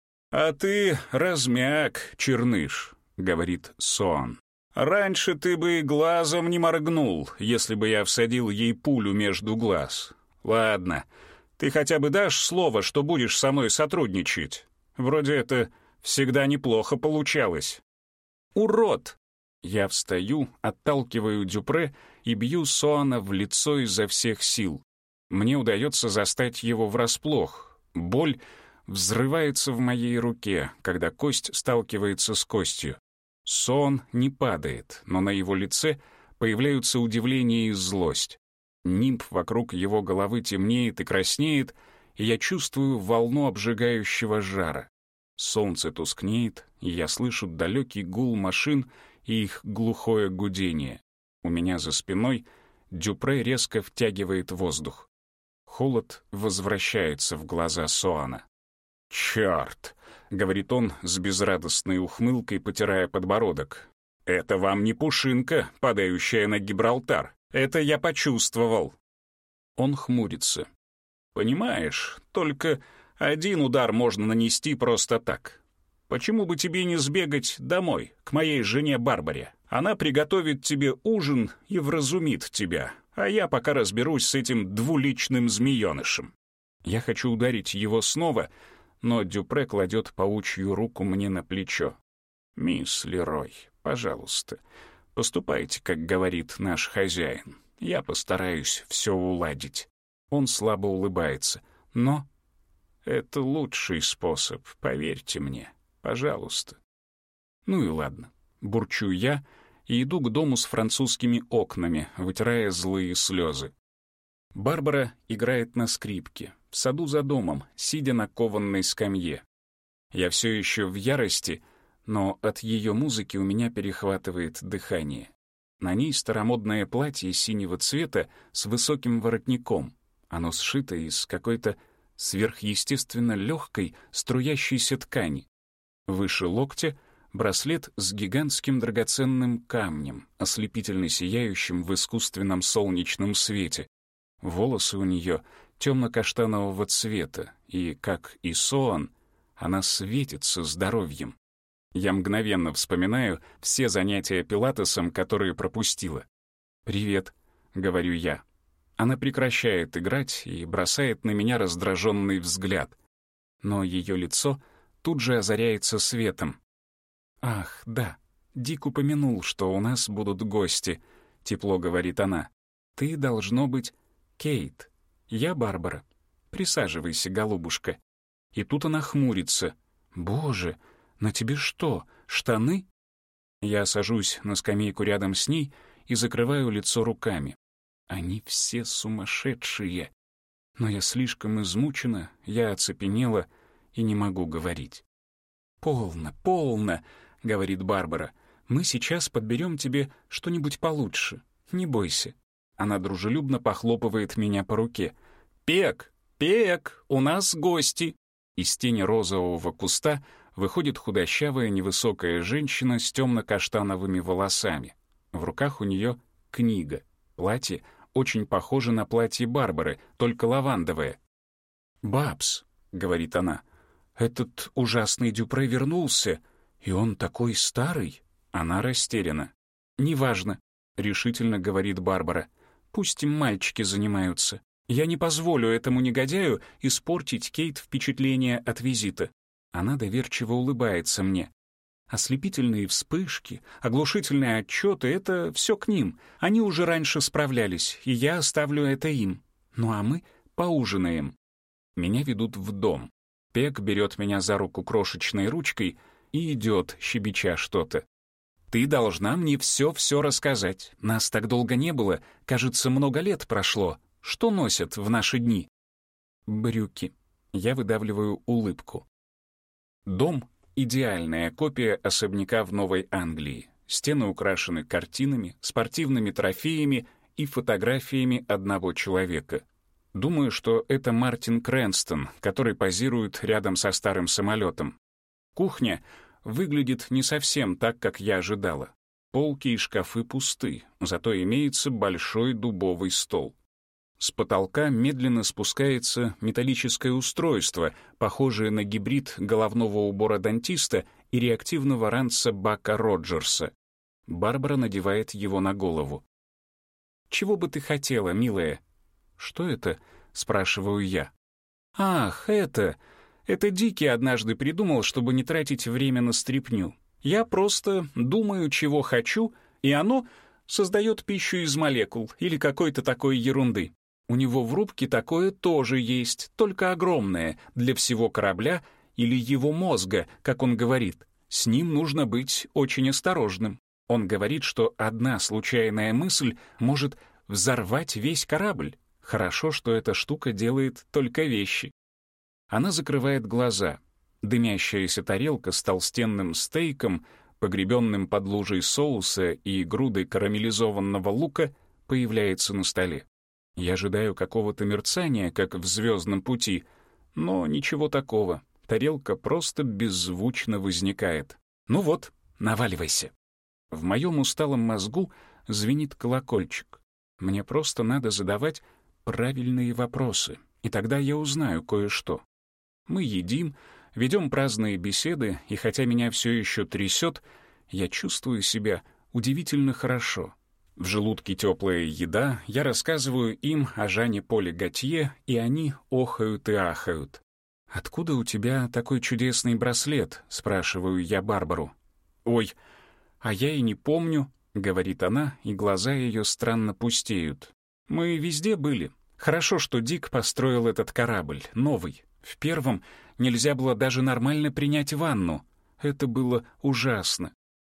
«А ты размяк, черныш», — говорит Соан. «Раньше ты бы глазом не моргнул, если бы я всадил ей пулю между глаз. Ладно, ты хотя бы дашь слово, что будешь со мной сотрудничать? Вроде это всегда неплохо получалось». «Урод!» Я встаю, отталкиваю Дюпре и бью Соана в лицо изо всех сил. Мне удается застать его врасплох. Боль взрывается в моей руке, когда кость сталкивается с костью. Соан не падает, но на его лице появляются удивление и злость. Нимб вокруг его головы темнеет и краснеет, и я чувствую волну обжигающего жара. Солнце тускнеет, и я слышу далекий гул машин и их глухое гудение. У меня за спиной Дюпре резко втягивает воздух. Холод возвращается в глаза Соана. «Чёрт!» — говорит он с безрадостной ухмылкой, потирая подбородок. «Это вам не пушинка, падающая на Гибралтар. Это я почувствовал». Он хмурится. «Понимаешь, только один удар можно нанести просто так. Почему бы тебе не сбегать домой, к моей жене Барбаре? Она приготовит тебе ужин и вразумит тебя, а я пока разберусь с этим двуличным змеёнышем». Я хочу ударить его снова, но Дюпре кладет паучью руку мне на плечо. «Мисс Лерой, пожалуйста, поступайте, как говорит наш хозяин. Я постараюсь все уладить». Он слабо улыбается. «Но это лучший способ, поверьте мне. Пожалуйста». Ну и ладно. Бурчу я и иду к дому с французскими окнами, вытирая злые слезы. Барбара играет на скрипке, в саду за домом, сидя на кованной скамье. Я все еще в ярости, но от ее музыки у меня перехватывает дыхание. На ней старомодное платье синего цвета с высоким воротником. Оно сшито из какой-то сверхъестественно легкой струящейся ткани. Выше локтя браслет с гигантским драгоценным камнем, ослепительно сияющим в искусственном солнечном свете. Волосы у нее темно-каштанового цвета, и, как и Соан, она светится здоровьем. Я мгновенно вспоминаю все занятия пилатесом, которые пропустила. «Привет», — говорю я. Она прекращает играть и бросает на меня раздраженный взгляд. Но ее лицо тут же озаряется светом. «Ах, да, Дик упомянул, что у нас будут гости», — тепло говорит она. «Ты, должно быть, Кейт. Я Барбара. Присаживайся, голубушка». И тут она хмурится. «Боже, на тебе что, штаны?» Я сажусь на скамейку рядом с ней и закрываю лицо руками. Они все сумасшедшие. Но я слишком измучена, я оцепенела и не могу говорить. «Полно, полно», — говорит Барбара. «Мы сейчас подберем тебе что-нибудь получше. Не бойся». Она дружелюбно похлопывает меня по руке. «Пек, Пек, у нас гости». Из тени розового куста выходит худощавая невысокая женщина с темно-каштановыми волосами. В руках у нее книга. Платье очень похоже на платье Барбары, только лавандовое. «Бабс», — говорит она, — «этот ужасный Дюпре вернулся, и он такой старый». Она растеряна. «Неважно», — решительно говорит Барбара. «Пусть им мальчики занимаются. Я не позволю этому негодяю испортить Кейт впечатление от визита». Она доверчиво улыбается мне. Ослепительные вспышки, оглушительные отчеты — это все к ним. Они уже раньше справлялись, и я оставлю это им. Ну а мы поужинаем. Меня ведут в дом. Пек берет меня за руку крошечной ручкой и идет, щебеча что-то. «Ты должна мне все-все рассказать. Нас так долго не было. Кажется, много лет прошло. Что носят в наши дни?» «Брюки». Я выдавливаю улыбку. Дом — идеальная копия особняка в Новой Англии. Стены украшены картинами, спортивными трофеями и фотографиями одного человека. Думаю, что это Мартин Крэнстон, который позирует рядом со старым самолетом. Кухня выглядит не совсем так, как я ожидала. Полки и шкафы пусты, зато имеется большой дубовый стол. С потолка медленно спускается металлическое устройство, похожее на гибрид головного убора дантиста и реактивного ранца Бака Роджерса. Барбара надевает его на голову. «Чего бы ты хотела, милая?» «Что это?» — спрашиваю я. «Ах, это... Это Дики однажды придумал, чтобы не тратить время на стряпню. Я просто думаю, чего хочу, и оно создает пищу из молекул или какой-то такой ерунды. У него в рубке такое тоже есть, только огромное, для всего корабля или его мозга, как он говорит. С ним нужно быть очень осторожным. Он говорит, что одна случайная мысль может взорвать весь корабль. Хорошо, что эта штука делает только вещи». Она закрывает глаза. Дымящаяся тарелка с толстенным стейком, погребенным под лужей соуса и грудой карамелизованного лука, появляется на столе. Я ожидаю какого-то мерцания, как в «Звездном пути», но ничего такого. Тарелка просто беззвучно возникает. «Ну вот, наваливайся». В моем усталом мозгу звенит колокольчик. Мне просто надо задавать правильные вопросы, и тогда я узнаю кое-что. Мы едим, ведем праздные беседы, и хотя меня все еще трясет, я чувствую себя удивительно хорошо. В желудке теплая еда, я рассказываю им о Жане Поле Готье, и они охают и ахают. «Откуда у тебя такой чудесный браслет?» — спрашиваю я Барбару. «Ой, а я и не помню», — говорит она, и глаза ее странно пустеют. «Мы везде были. Хорошо, что Дик построил этот корабль, новый. В первом нельзя было даже нормально принять ванну. Это было ужасно».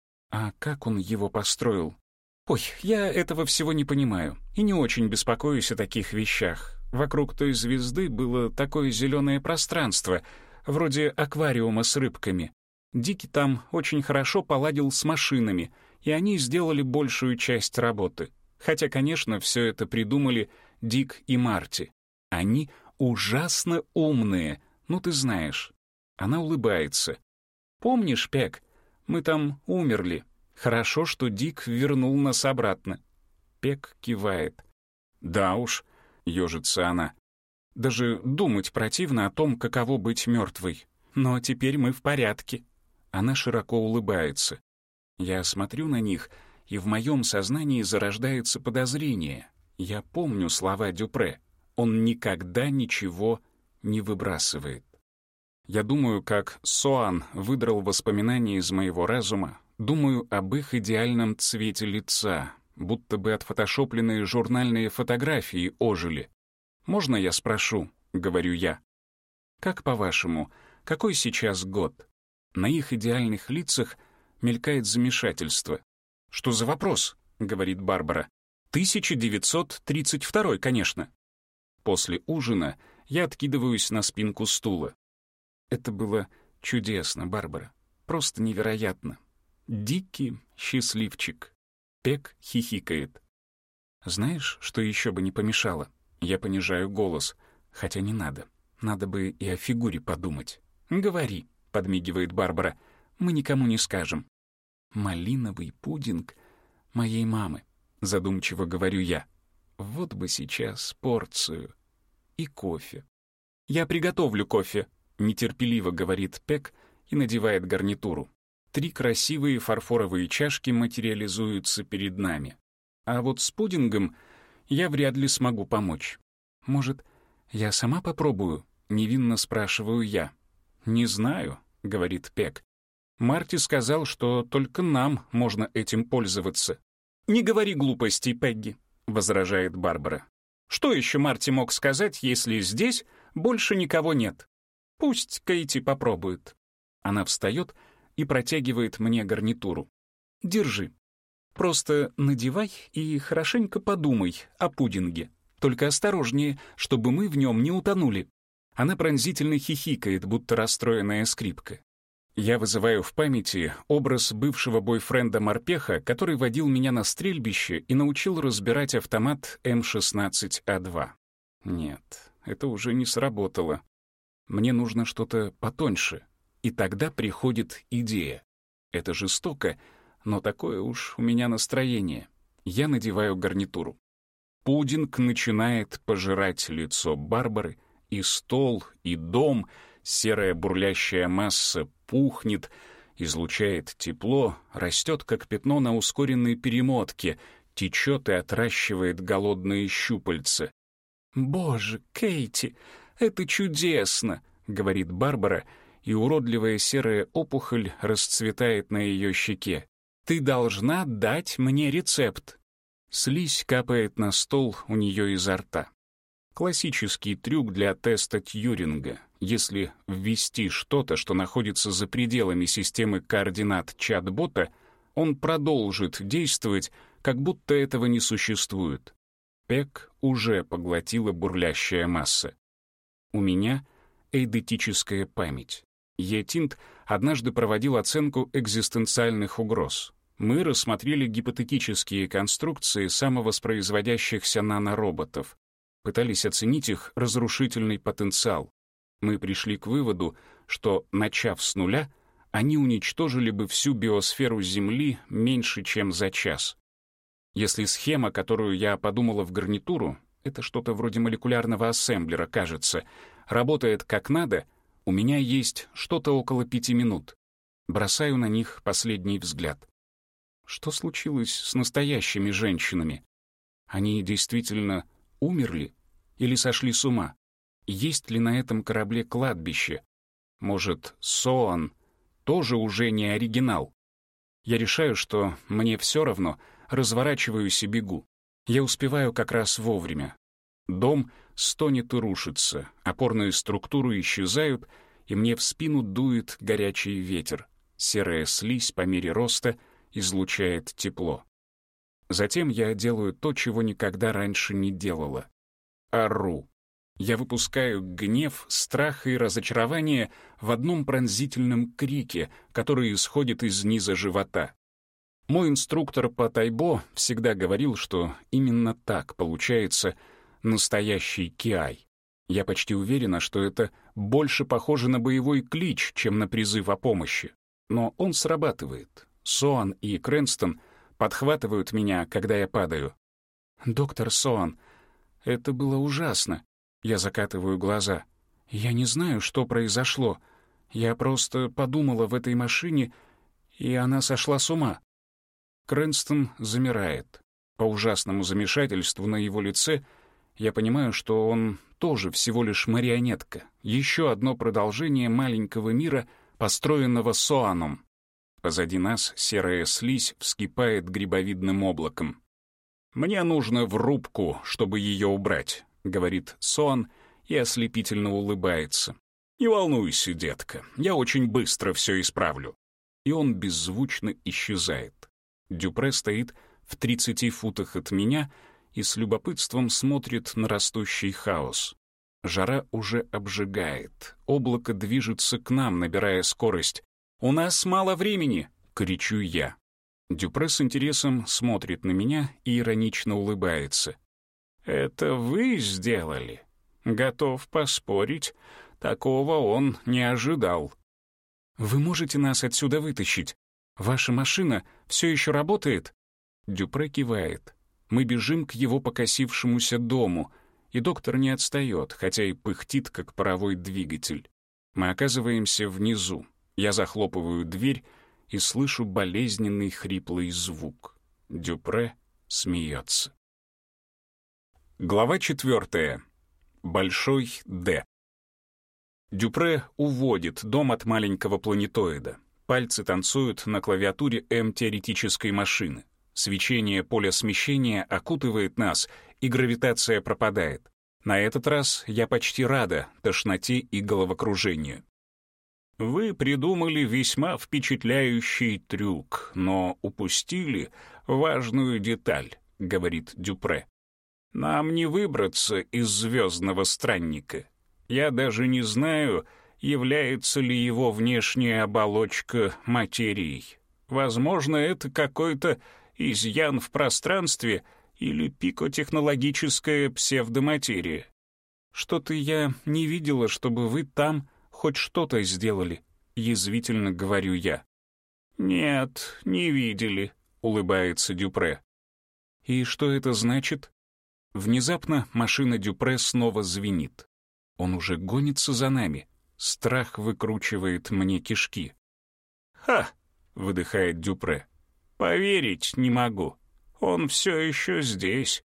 «А как он его построил?» «Ой, я этого всего не понимаю и не очень беспокоюсь о таких вещах. Вокруг той звезды было такое зеленое пространство, вроде аквариума с рыбками. Дики там очень хорошо поладил с машинами, и они сделали большую часть работы. Хотя, конечно, все это придумали Дик и Марти. Они ужасно умные, ну ты знаешь». Она улыбается. «Помнишь, Пек, мы там умерли. Хорошо, что Дик вернул нас обратно». Пек кивает. «Да уж», — ёжится она. «Даже думать противно о том, каково быть мертвой. Но теперь мы в порядке». Она широко улыбается. Я смотрю на них, и в моем сознании зарождается подозрение. Я помню слова Дюпре. Он никогда ничего не выбрасывает. Я думаю, как Соан выдрал воспоминания из моего разума, думаю об их идеальном цвете лица, будто бы отфотошопленные журнальные фотографии ожили. «Можно я спрошу?» — говорю я. «Как по-вашему, какой сейчас год?» На их идеальных лицах мелькает замешательство. «Что за вопрос?» — говорит Барбара. тысяча девятьсот тридцать второй, конечно». После ужина я откидываюсь на спинку стула. Это было чудесно, Барбара. Просто невероятно. Дикий счастливчик. Пек хихикает. «Знаешь, что еще бы не помешало?» Я понижаю голос. Хотя не надо. Надо бы и о фигуре подумать. «Говори», — подмигивает Барбара. «Мы никому не скажем». «Малиновый пудинг моей мамы», — задумчиво говорю я. «Вот бы сейчас порцию. И кофе». «Я приготовлю кофе», — нетерпеливо говорит Пек и надевает гарнитуру. Три красивые фарфоровые чашки материализуются перед нами. А вот с пудингом я вряд ли смогу помочь. «Может, я сама попробую?» — невинно спрашиваю я. «Не знаю», — говорит Пек. «Марти сказал, что только нам можно этим пользоваться». «Не говори глупостей, Пегги», — возражает Барбара. «Что еще Марти мог сказать, если здесь больше никого нет? Пусть Кейти попробует». Она встает и протягивает мне гарнитуру. «Держи. Просто надевай и хорошенько подумай о пудинге. Только осторожнее, чтобы мы в нем не утонули». Она пронзительно хихикает, будто расстроенная скрипка. Я вызываю в памяти образ бывшего бойфренда Морпеха, который водил меня на стрельбище и научил разбирать автомат эм шестнадцать а два. Нет, это уже не сработало. Мне нужно что-то потоньше. И тогда приходит идея. Это жестоко, Но такое уж у меня настроение. Я надеваю гарнитуру. Пудинг начинает пожирать лицо Барбары, и стол, и дом, серая бурлящая масса пухнет, излучает тепло, растет как пятно на ускоренной перемотке, течет и отращивает голодные щупальца. «Боже, Кейти, это чудесно!» — говорит Барбара, и уродливая серая опухоль расцветает на ее щеке. «Ты должна дать мне рецепт». Слизь капает на стол у нее изо рта. Классический трюк для теста Тьюринга. Если ввести что-то, что находится за пределами системы координат чат-бота, он продолжит действовать, как будто этого не существует. Пек уже поглотила бурлящая масса. У меня эйдетическая память. Етинт однажды проводил оценку экзистенциальных угроз. Мы рассмотрели гипотетические конструкции самовоспроизводящихся нанороботов, пытались оценить их разрушительный потенциал. Мы пришли к выводу, что, начав с нуля, они уничтожили бы всю биосферу Земли меньше, чем за час. Если схема, которую я подумала в гарнитуру, это что-то вроде молекулярного ассемблера, кажется, работает как надо, у меня есть что-то около пяти минут. Бросаю на них последний взгляд. Что случилось с настоящими женщинами? Они действительно умерли или сошли с ума? Есть ли на этом корабле кладбище? Может, Соан тоже уже не оригинал? Я решаю, что мне все равно, разворачиваюсь и бегу. Я успеваю как раз вовремя. Дом стонет и рушится, опорные структуры исчезают, и мне в спину дует горячий ветер. Серая слизь по мере роста излучает тепло. Затем я делаю то, чего никогда раньше не делала. Ору. Я выпускаю гнев, страх и разочарование в одном пронзительном крике, который исходит из низа живота. Мой инструктор по тайбо всегда говорил, что именно так получается настоящий киай. Я почти уверена, что это больше похоже на боевой клич, чем на призыв о помощи. Но он срабатывает. Соан и Крэнстон подхватывают меня, когда я падаю. «Доктор Соан, это было ужасно». Я закатываю глаза. «Я не знаю, что произошло. Я просто подумала в этой машине, и она сошла с ума». Крэнстон замирает. По ужасному замешательству на его лице я понимаю, что он тоже всего лишь марионетка, еще одно продолжение маленького мира, построенного Соаном. Позади нас серая слизь вскипает грибовидным облаком. «Мне нужно в рубку, чтобы ее убрать», — говорит Соан и ослепительно улыбается. «Не волнуйся, детка, я очень быстро все исправлю». И он беззвучно исчезает. Дюпре стоит в тридцати футах от меня и с любопытством смотрит на растущий хаос. Жара уже обжигает, облако движется к нам, набирая скорость. «У нас мало времени!» — кричу я. Дюпре с интересом смотрит на меня и иронично улыбается. «Это вы сделали? Готов поспорить, такого он не ожидал». «Вы можете нас отсюда вытащить? Ваша машина все еще работает?» Дюпре кивает. Мы бежим к его покосившемуся дому, и доктор не отстает, хотя и пыхтит, как паровой двигатель. Мы оказываемся внизу. Я захлопываю дверь и слышу болезненный хриплый звук. Дюпре смеется. Глава четвертая. Большой Д. Дюпре уводит дом от маленького планетоида. Пальцы танцуют на клавиатуре М-теоретической машины. Свечение поля смещения окутывает нас, и гравитация пропадает. На этот раз я почти рада тошноте и головокружению. «Вы придумали весьма впечатляющий трюк, но упустили важную деталь», — говорит Дюпре. «Нам не выбраться из звездного странника. Я даже не знаю, является ли его внешняя оболочка материей. Возможно, это какой-то изъян в пространстве или пикотехнологическая псевдоматерия. Что-то я не видела, чтобы вы там хоть что-то сделали», — язвительно говорю я. «Нет, не видели», — улыбается Дюпре. «И что это значит?» Внезапно машина Дюпре снова звенит. Он уже гонится за нами. Страх выкручивает мне кишки. «Ха!» — выдыхает Дюпре. «Поверить не могу. Он все еще здесь.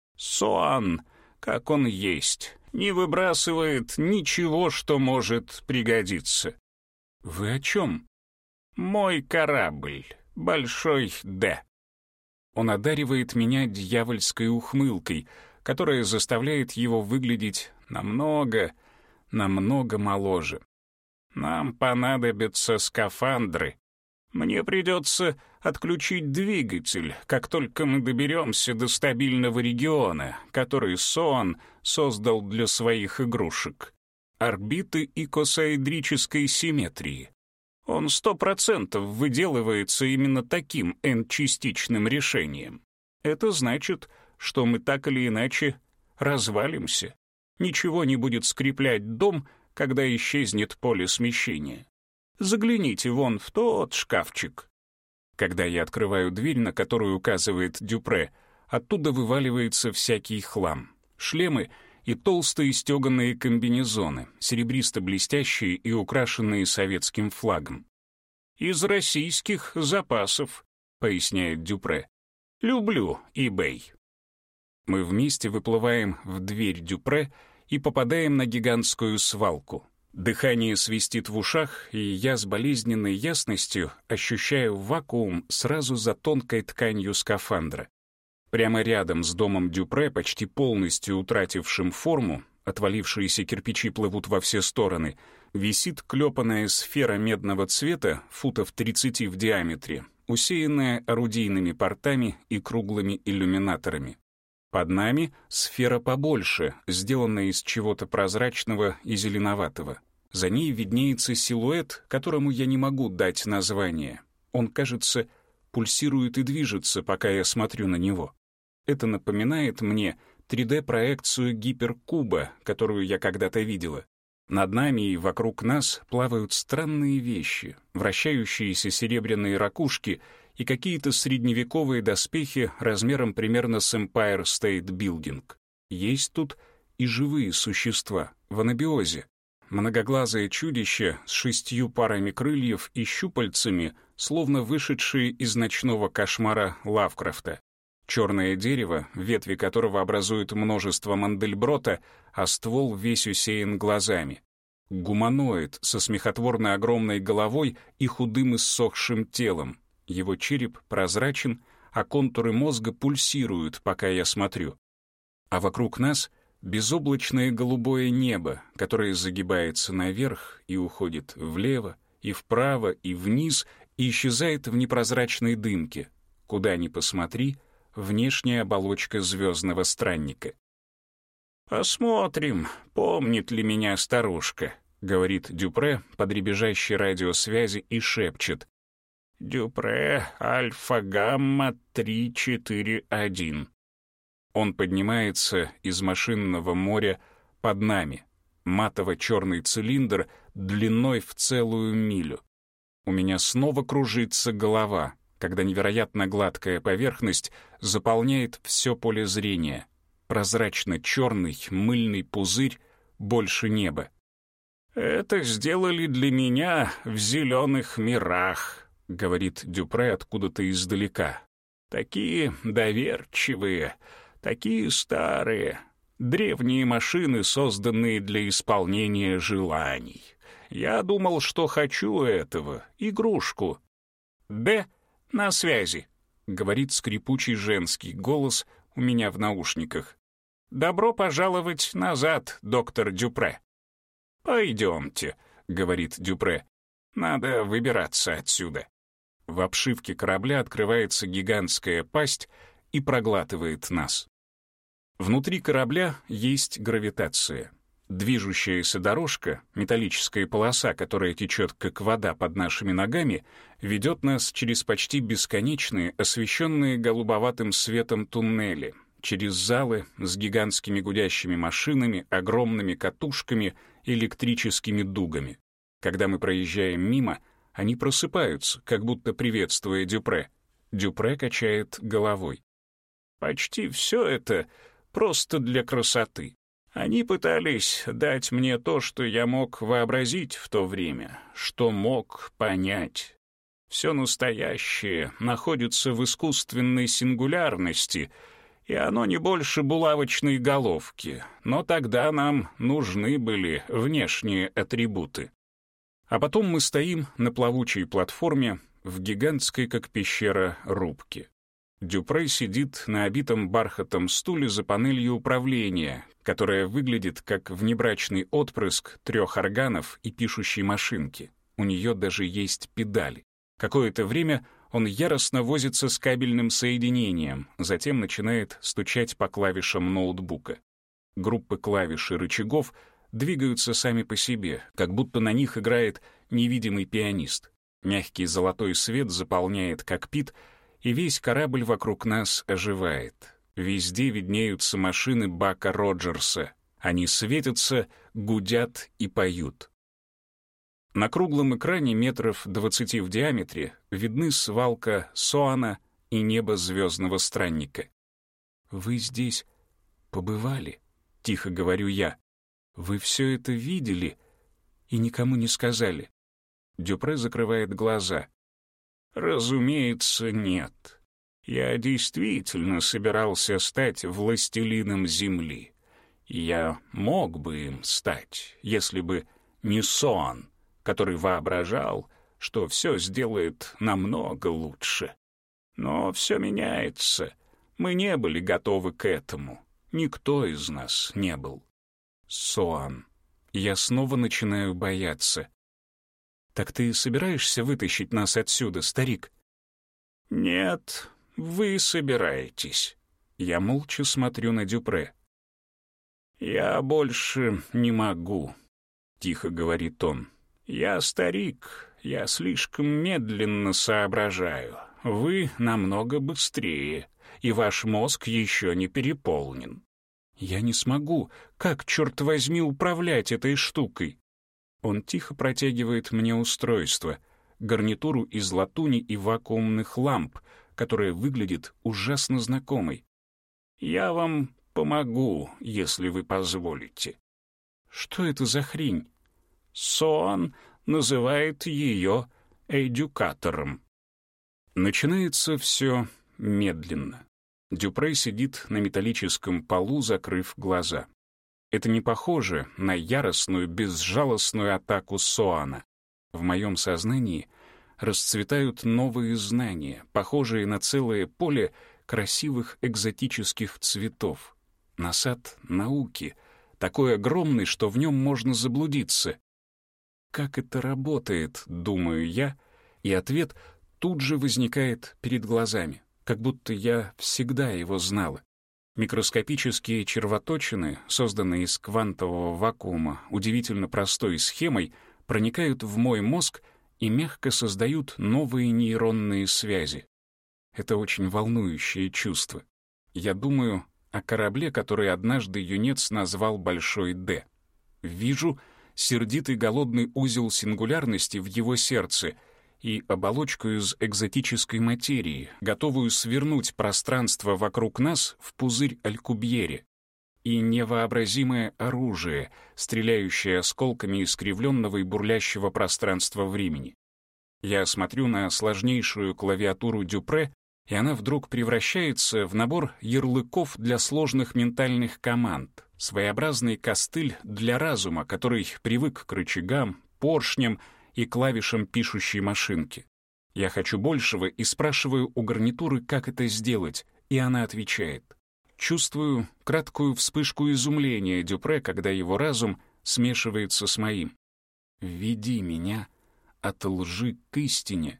Суан, как он есть, не выбрасывает ничего, что может пригодиться». «Вы о чем?» «Мой корабль, Большой Д». Он одаривает меня дьявольской ухмылкой, которая заставляет его выглядеть намного, намного моложе. «Нам понадобятся скафандры. Мне придется отключить двигатель, как только мы доберемся до стабильного региона, который Соан создал для своих игрушек. Орбиты икосаэдрической симметрии. Он сто процентов выделывается именно таким n-частичным решением. Это значит, что мы так или иначе развалимся. Ничего не будет скреплять дом, когда исчезнет поле смещения. Загляните вон в тот шкафчик». Когда я открываю дверь, на которую указывает Дюпре, оттуда вываливается всякий хлам. Шлемы и толстые стеганые комбинезоны, серебристо-блестящие и украшенные советским флагом. «Из российских запасов», — поясняет Дюпре. «Люблю eBay». Мы вместе выплываем в дверь Дюпре и попадаем на гигантскую свалку. Дыхание свистит в ушах, и я с болезненной ясностью ощущаю вакуум сразу за тонкой тканью скафандра. Прямо рядом с домом Дюпре, почти полностью утратившим форму, отвалившиеся кирпичи плывут во все стороны, висит клепанная сфера медного цвета, футов тридцати в диаметре, усеянная орудийными портами и круглыми иллюминаторами. Под нами сфера побольше, сделанная из чего-то прозрачного и зеленоватого. За ней виднеется силуэт, которому я не могу дать название. Он, кажется, пульсирует и движется, пока я смотрю на него. Это напоминает мне три дэ-проекцию гиперкуба, которую я когда-то видела. Над нами и вокруг нас плавают странные вещи, вращающиеся серебряные ракушки и какие-то средневековые доспехи размером примерно с Empire State Building. Есть тут и живые существа в анабиозе. Многоглазое чудище с шестью парами крыльев и щупальцами, словно вышедшие из ночного кошмара Лавкрафта. Черное дерево, ветви которого образуют множество мандельброта, а ствол весь усеян глазами. Гуманоид со смехотворно огромной головой и худым иссохшим телом. Его череп прозрачен, а контуры мозга пульсируют, пока я смотрю. А вокруг нас безоблачное голубое небо, которое загибается наверх и уходит влево, и вправо, и вниз, и исчезает в непрозрачной дымке. Куда ни посмотри, внешняя оболочка звездного странника. «Посмотрим, помнит ли меня старушка», — говорит Дюпре по дребезжащей радиосвязи и шепчет. «Дюпре, альфа-гамма три четыре один». Он поднимается из машинного моря под нами. Матово-черный цилиндр длиной в целую милю. У меня снова кружится голова, когда невероятно гладкая поверхность заполняет все поле зрения. Прозрачно-черный мыльный пузырь, больше неба. «Это сделали для меня в зеленых мирах», — говорит Дюпре откуда-то издалека. «Такие доверчивые, такие старые, древние машины, созданные для исполнения желаний. Я думал, что хочу этого, игрушку». «Д, на связи», — говорит скрипучий женский голос у меня в наушниках. «Добро пожаловать назад, доктор Дюпре». «Пойдемте», — говорит Дюпре. «Надо выбираться отсюда». В обшивке корабля открывается гигантская пасть и проглатывает нас. Внутри корабля есть гравитация. Движущаяся дорожка, металлическая полоса, которая течет как вода под нашими ногами, ведет нас через почти бесконечные, освещенные голубоватым светом туннели, через залы с гигантскими гудящими машинами, огромными катушками, электрическими дугами. Когда мы проезжаем мимо, Они просыпаются, как будто приветствуя Дюпре. Дюпре качает головой. «Почти все это просто для красоты. Они пытались дать мне то, что я мог вообразить в то время, что мог понять. Все настоящее находится в искусственной сингулярности, и оно не больше булавочной головки, но тогда нам нужны были внешние атрибуты. А потом мы стоим на плавучей платформе в гигантской, как пещера, рубке. Дюпре сидит на обитом бархатом стуле за панелью управления, которая выглядит как внебрачный отпрыск трех органов и пишущей машинки. У нее даже есть педали. Какое-то время он яростно возится с кабельным соединением, затем начинает стучать по клавишам ноутбука. Группы клавиш и рычагов двигаются сами по себе, как будто на них играет невидимый пианист. Мягкий золотой свет заполняет кокпит, и весь корабль вокруг нас оживает. Везде виднеются машины Бака Роджерса. Они светятся, гудят и поют. На круглом экране метров двадцати в диаметре видны свалка Соана и небо звездного странника. «Вы здесь побывали?» — тихо говорю я. «Вы все это видели и никому не сказали?» Дюпре закрывает глаза. «Разумеется, нет. Я действительно собирался стать властелином Земли. Я мог бы им стать, если бы не Соан, который воображал, что все сделает намного лучше. Но все меняется. Мы не были готовы к этому. Никто из нас не был. Соан. Я снова начинаю бояться. «Так ты собираешься вытащить нас отсюда, старик?» «Нет, вы собираетесь». Я молча смотрю на Дюпре. «Я больше не могу», — тихо говорит он. «Я старик, я слишком медленно соображаю. Вы намного быстрее, и ваш мозг еще не переполнен». «Я не смогу. Как, черт возьми, управлять этой штукой?» Он тихо протягивает мне устройство, гарнитуру из латуни и вакуумных ламп, которая выглядит ужасно знакомой. «Я вам помогу, если вы позволите». «Что это за хрень?» Соан называет ее эдюкатором. Начинается все медленно. Дюпре сидит на металлическом полу, закрыв глаза. Это не похоже на яростную, безжалостную атаку Соана. В моем сознании расцветают новые знания, похожие на целое поле красивых экзотических цветов. Насад науки, такой огромный, что в нем можно заблудиться. Как это работает, думаю я, и ответ тут же возникает перед глазами, как будто я всегда его знала. Микроскопические червоточины, созданные из квантового вакуума удивительно простой схемой, проникают в мой мозг и мягко создают новые нейронные связи. Это очень волнующее чувство. Я думаю о корабле, который однажды юнец назвал «Большой Д». Вижу сердитый голодный узел сингулярности в его сердце и оболочку из экзотической материи, готовую свернуть пространство вокруг нас в пузырь Алькубьери, и невообразимое оружие, стреляющее осколками искривленного и бурлящего пространства времени. Я смотрю на сложнейшую клавиатуру Дюпре, и она вдруг превращается в набор ярлыков для сложных ментальных команд, своеобразный костыль для разума, который привык к рычагам, поршням и клавишам пишущей машинки. Я хочу большего и спрашиваю у гарнитуры, как это сделать, и она отвечает. Чувствую краткую вспышку изумления Дюпре, когда его разум смешивается с моим. «Веди меня от лжи к истине».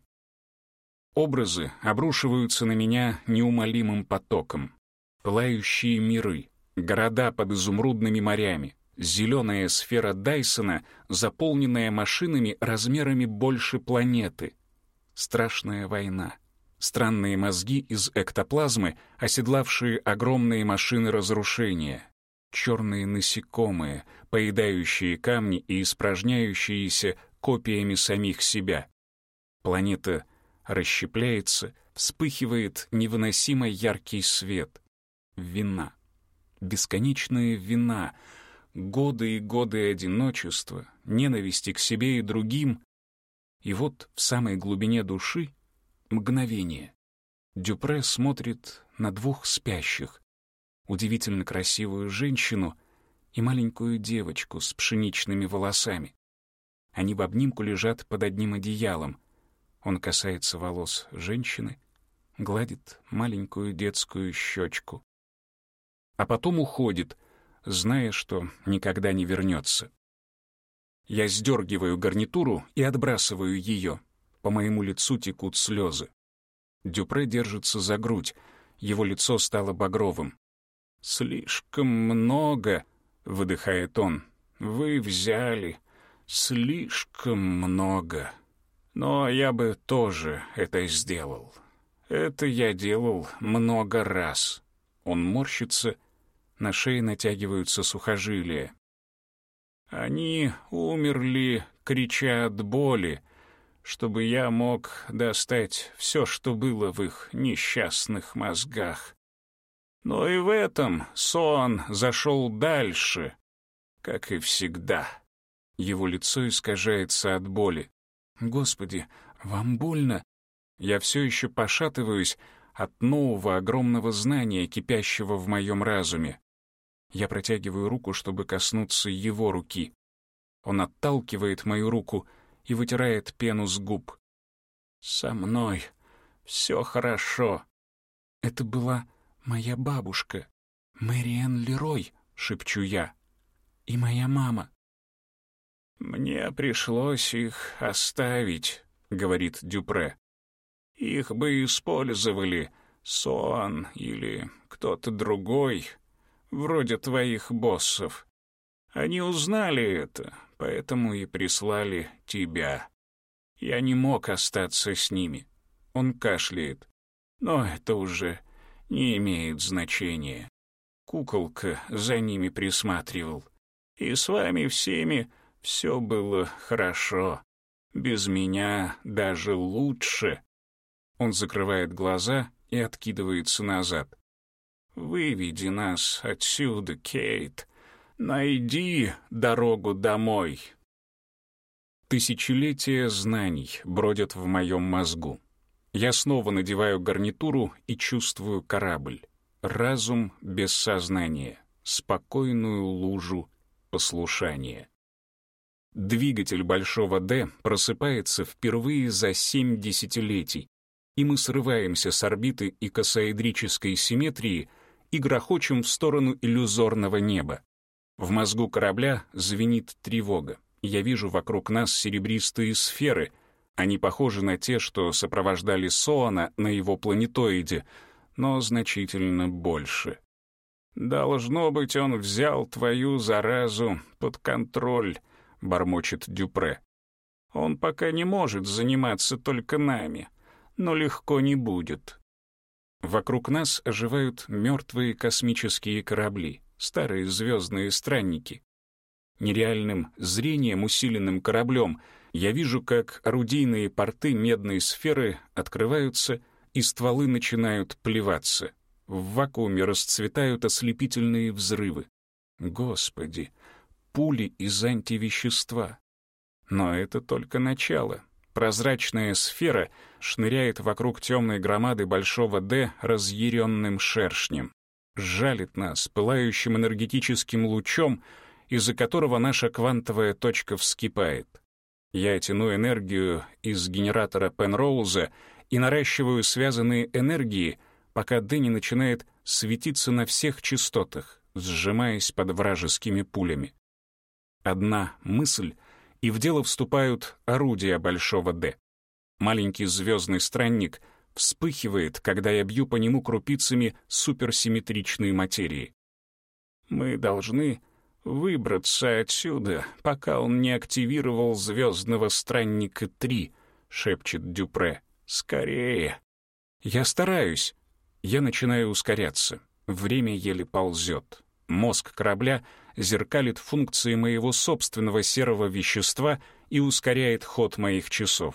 Образы обрушиваются на меня неумолимым потоком. Пылающие миры, города под изумрудными морями, зеленая сфера Дайсона, заполненная машинами размерами больше планеты. Страшная война. Странные мозги из эктоплазмы, оседлавшие огромные машины разрушения. Черные насекомые, поедающие камни и испражняющиеся копиями самих себя. Планета расщепляется, вспыхивает невыносимо яркий свет. Вина. Бесконечная вина. Годы и годы одиночества, ненависти к себе и другим. И вот в самой глубине души мгновение. Дюпре смотрит на двух спящих. Удивительно красивую женщину и маленькую девочку с пшеничными волосами. Они в обнимку лежат под одним одеялом. Он касается волос женщины, гладит маленькую детскую щечку. А потом уходит, зная, что никогда не вернется. Я сдергиваю гарнитуру и отбрасываю ее. По моему лицу текут слезы. Дюпре держится за грудь, его лицо стало багровым. «Слишком много», — выдыхает он, — «вы взяли слишком много. Но я бы тоже это сделал. Это я делал много раз». Он морщится, на шее натягиваются сухожилия. «Они умерли, крича от боли, чтобы я мог достать все, что было в их несчастных мозгах. Но и в этом сон зашел дальше, как и всегда». Его лицо искажается от боли. «Господи, вам больно?» Я все еще пошатываюсь от нового огромного знания, кипящего в моем разуме. Я протягиваю руку, чтобы коснуться его руки. Он отталкивает мою руку и вытирает пену с губ. «Со мной все хорошо». «Это была моя бабушка, Мэриэн Лерой», — шепчу я. «И моя мама». «Мне пришлось их оставить», — говорит Дюпре. «Их бы использовали Сон или кто-то другой, вроде твоих боссов. Они узнали это, поэтому и прислали тебя. Я не мог остаться с ними». Он кашляет. «Но это уже не имеет значения. Куколка за ними присматривал. И с вами всеми все было хорошо. Без меня даже лучше». Он закрывает глаза и откидывается назад. «Выведи нас отсюда, Кейт. Найди дорогу домой». Тысячелетия знаний бродят в моем мозгу. Я снова надеваю гарнитуру и чувствую корабль. Разум без сознания. Спокойную лужу послушания. Двигатель Большого Д просыпается впервые за семь десятилетий, и мы срываемся с орбиты икосаэдрической симметрии и грохочем в сторону иллюзорного неба. В мозгу корабля звенит тревога. Я вижу вокруг нас серебристые сферы. Они похожи на те, что сопровождали Соана на его планетоиде, но значительно больше. «Должно быть, он взял твою заразу под контроль», — бормочет Дюпре. «Он пока не может заниматься только нами, но легко не будет». Вокруг нас оживают мертвые космические корабли, старые звездные странники. Нереальным зрением, усиленным кораблем, я вижу, как орудийные порты медной сферы открываются, и стволы начинают плеваться. В вакууме расцветают ослепительные взрывы. Господи, пули из антивещества. Но это только начало. Прозрачная сфера шныряет вокруг темной громады Большого Д разъяренным шершнем. Жалит нас пылающим энергетическим лучом, из-за которого наша квантовая точка вскипает. Я тяну энергию из генератора Пенроуза и наращиваю связанные энергии, пока Д не начинает светиться на всех частотах, сжимаясь под вражескими пулями. Одна мысль, и в дело вступают орудия Большого Д. Маленький звездный странник вспыхивает, когда я бью по нему крупицами суперсимметричной материи. «Мы должны выбраться отсюда, пока он не активировал звездного странника три», — шепчет Дюпре. «Скорее!» Я стараюсь. Я начинаю ускоряться. Время еле ползет. Мозг корабля зеркалит функции моего собственного серого вещества и ускоряет ход моих часов.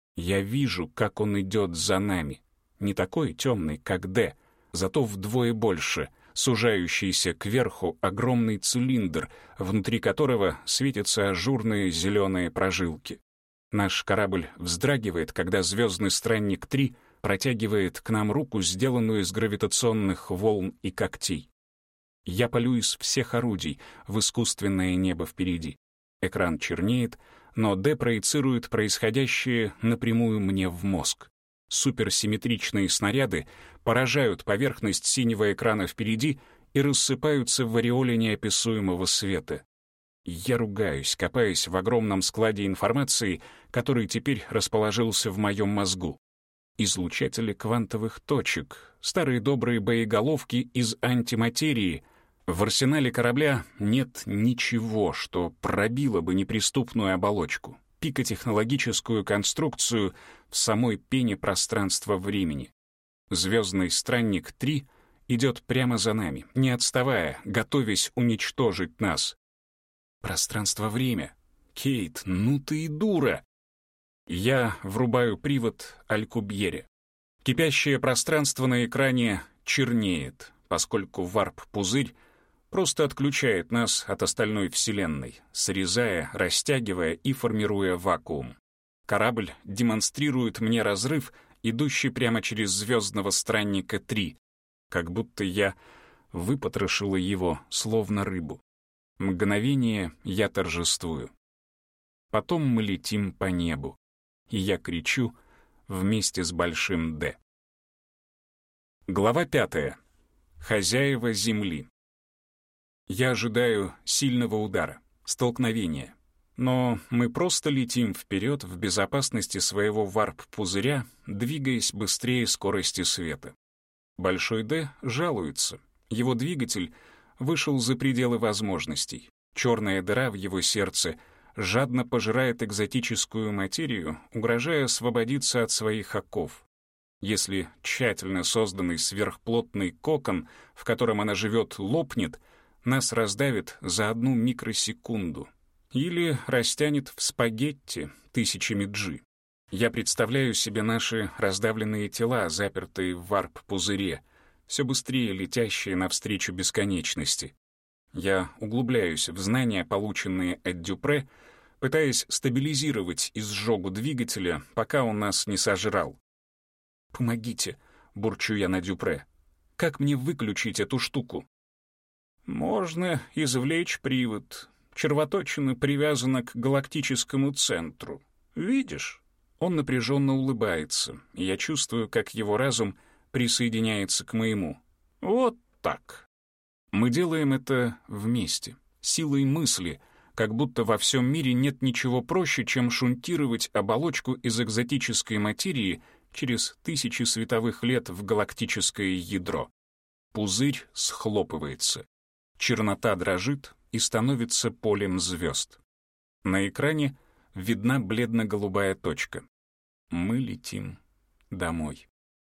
Я вижу, как он идет за нами. Не такой темный, как Д, зато вдвое больше, сужающийся кверху огромный цилиндр, внутри которого светятся ажурные зеленые прожилки. Наш корабль вздрагивает, когда звездный странник три протягивает к нам руку, сделанную из гравитационных волн и когтей. Я палю из всех орудий в искусственное небо впереди. Экран чернеет, но Д проецирует происходящее напрямую мне в мозг. Суперсимметричные снаряды поражают поверхность синего экрана впереди и рассыпаются в ореоле неописуемого света. Я ругаюсь, копаясь в огромном складе информации, который теперь расположился в моем мозгу. Излучатели квантовых точек, старые добрые боеголовки из антиматерии. В арсенале корабля нет ничего, что пробило бы неприступную оболочку, пикотехнологическую конструкцию в самой пене пространства-времени. Звездный странник три идет прямо за нами, не отставая, готовясь уничтожить нас. Пространство-время. Кейт, ну ты и дура! Я врубаю привод Алькубьере. Кипящее пространство на экране чернеет, поскольку варп-пузырь просто отключает нас от остальной Вселенной, срезая, растягивая и формируя вакуум. Корабль демонстрирует мне разрыв, идущий прямо через звездного странника три, как будто я выпотрошила его, словно рыбу. Мгновение я торжествую. Потом мы летим по небу, и я кричу вместе с большим «Д». Глава пятая. Хозяева Земли. Я ожидаю сильного удара, столкновения. Но мы просто летим вперед в безопасности своего варп-пузыря, двигаясь быстрее скорости света. Большой «Д» жалуется. Его двигатель вышел за пределы возможностей. Черная дыра в его сердце жадно пожирает экзотическую материю, угрожая освободиться от своих оков. Если тщательно созданный сверхплотный кокон, в котором она живет, лопнет, нас раздавит за одну микросекунду или растянет в спагетти тысячами джи. Я представляю себе наши раздавленные тела, запертые в варп-пузыре, все быстрее летящие навстречу бесконечности. Я углубляюсь в знания, полученные от Дюпре, пытаясь стабилизировать изжогу двигателя, пока он нас не сожрал. «Помогите», — бурчу я на Дюпре. «Как мне выключить эту штуку?» «Можно извлечь привод. Червоточина привязана к галактическому центру. Видишь?» Он напряженно улыбается, и я чувствую, как его разум присоединяется к моему. «Вот так». Мы делаем это вместе, силой мысли, как будто во всем мире нет ничего проще, чем шунтировать оболочку из экзотической материи через тысячи световых лет в галактическое ядро. Пузырь схлопывается. Чернота дрожит и становится полем звезд. На экране видна бледно-голубая точка. Мы летим домой.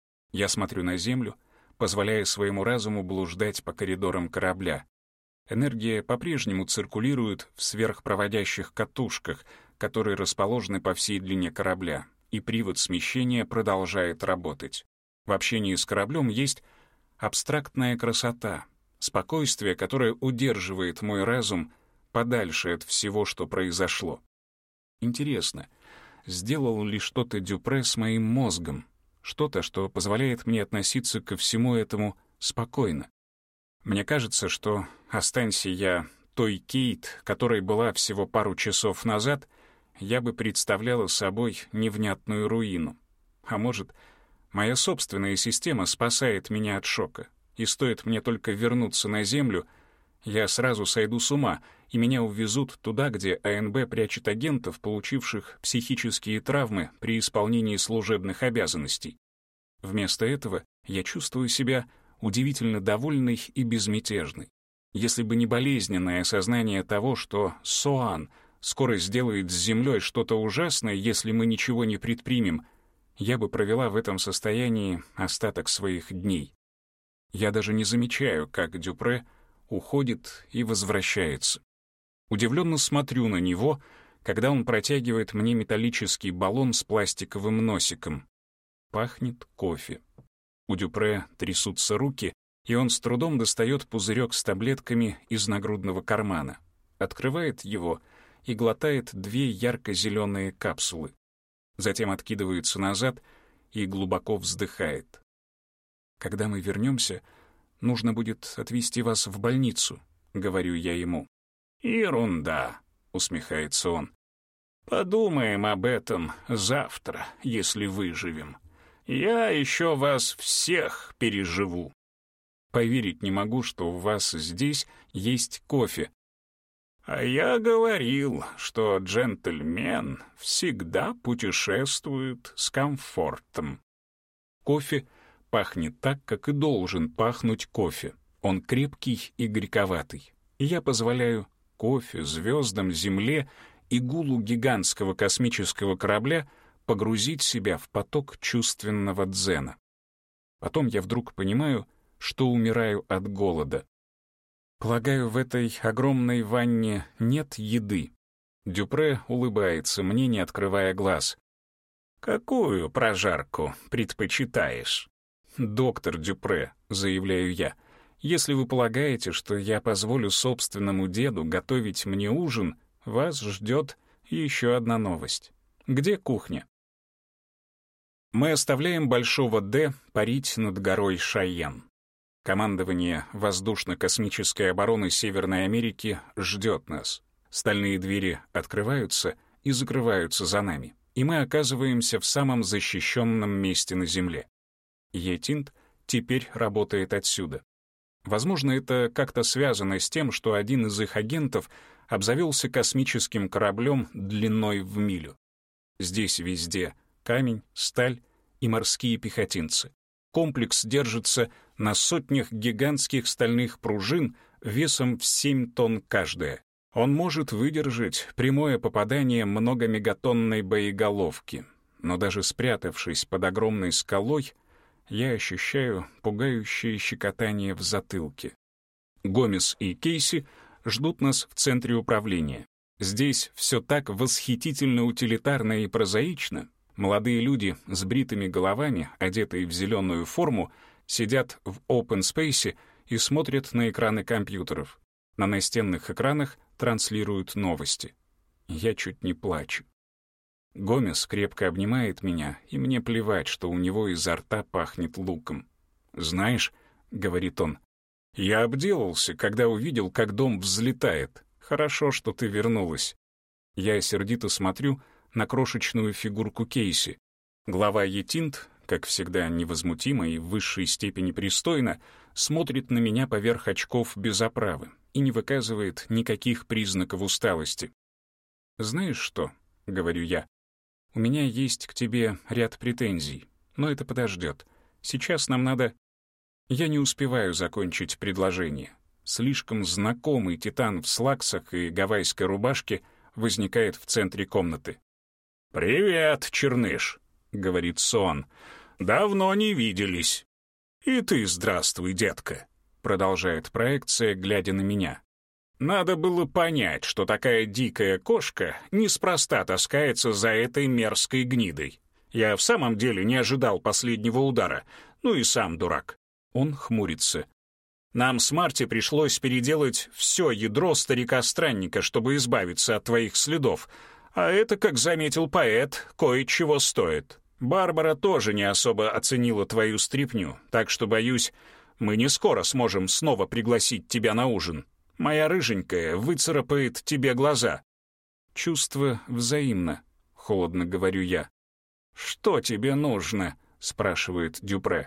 Я смотрю на Землю, позволяя своему разуму блуждать по коридорам корабля. Энергия по-прежнему циркулирует в сверхпроводящих катушках, которые расположены по всей длине корабля, и привод смещения продолжает работать. В общении с кораблем есть абстрактная красота, спокойствие, которое удерживает мой разум подальше от всего, что произошло. Интересно, сделал ли что-то Дюпре с моим мозгом? Что-то, что позволяет мне относиться ко всему этому спокойно. Мне кажется, что останься я той Кейт, которой была всего пару часов назад, я бы представляла собой невнятную руину. А может, моя собственная система спасает меня от шока, и стоит мне только вернуться на Землю, я сразу сойду с ума, и меня увезут туда, где АНБ прячет агентов, получивших психические травмы при исполнении служебных обязанностей. Вместо этого я чувствую себя удивительно довольной и безмятежной. Если бы не болезненное осознание того, что Соан скоро сделает с Землей что-то ужасное, если мы ничего не предпримем, я бы провела в этом состоянии остаток своих дней. Я даже не замечаю, как Дюпре уходит и возвращается. Удивленно смотрю на него, когда он протягивает мне металлический баллон с пластиковым носиком. Пахнет кофе. У Дюпре трясутся руки, и он с трудом достает пузырек с таблетками из нагрудного кармана, открывает его и глотает две ярко-зеленые капсулы. Затем откидывается назад и глубоко вздыхает. «Когда мы вернемся, нужно будет отвезти вас в больницу», — говорю я ему. «Ерунда», — усмехается он. «Подумаем об этом завтра, если выживем. Я еще вас всех переживу». Поверить не могу, что у вас здесь есть кофе. А я говорил, что джентльмен всегда путешествует с комфортом. Кофе пахнет так, как и должен пахнуть кофе. Он крепкий и горьковатый. И я позволяю кофе, звездам, земле и гулу гигантского космического корабля погрузить себя в поток чувственного дзена. Потом я вдруг понимаю, что умираю от голода. Полагаю, в этой огромной ванне нет еды. Дюпре улыбается мне, не открывая глаз. «Какую прожарку предпочитаешь?» «Доктор Дюпре», — заявляю я, «если вы полагаете, что я позволю собственному деду готовить мне ужин, вас ждет еще одна новость. Где кухня?» Мы оставляем Большого Д парить над горой Шайен. Командование воздушно-космической обороны Северной Америки ждет нас. Стальные двери открываются и закрываются за нами, и мы оказываемся в самом защищенном месте на Земле. Етинт теперь работает отсюда. Возможно, это как-то связано с тем, что один из их агентов обзавелся космическим кораблем длиной в милю. Здесь везде камень, сталь и морские пехотинцы. Комплекс держится на сотнях гигантских стальных пружин весом в семь тонн каждая. Он может выдержать прямое попадание многомегатонной боеголовки. Но даже спрятавшись под огромной скалой, я ощущаю пугающее щекотание в затылке. Гомес и Кейси ждут нас в центре управления. Здесь все так восхитительно утилитарно и прозаично. Молодые люди с бритыми головами, одетые в зеленую форму, сидят в open space и смотрят на экраны компьютеров. На настенных экранах транслируют новости. Я чуть не плачу. Гомес крепко обнимает меня, и мне плевать, что у него изо рта пахнет луком. «Знаешь», — говорит он, — «я обделался, когда увидел, как дом взлетает. Хорошо, что ты вернулась». Я сердито смотрю на крошечную фигурку Кейси. Глава Етинт, как всегда невозмутимо и в высшей степени пристойно, смотрит на меня поверх очков без оправы и не выказывает никаких признаков усталости. «Знаешь что?» — говорю я. «У меня есть к тебе ряд претензий, но это подождет. Сейчас нам надо...» Я не успеваю закончить предложение. Слишком знакомый титан в слаксах и гавайской рубашке возникает в центре комнаты. «Привет, Черныш», — говорит Сон. «Давно не виделись». «И ты здравствуй, детка», — продолжает проекция, глядя на меня. «Надо было понять, что такая дикая кошка неспроста таскается за этой мерзкой гнидой. Я в самом деле не ожидал последнего удара, ну и сам дурак». Он хмурится. «Нам с Марти пришлось переделать все ядро старика-странника, чтобы избавиться от твоих следов. А это, как заметил поэт, кое-чего стоит. Барбара тоже не особо оценила твою стряпню, так что, боюсь, мы не скоро сможем снова пригласить тебя на ужин. Моя рыженькая выцарапает тебе глаза». «Чувство взаимно», — холодно говорю я. «Что тебе нужно?» — спрашивает Дюпре.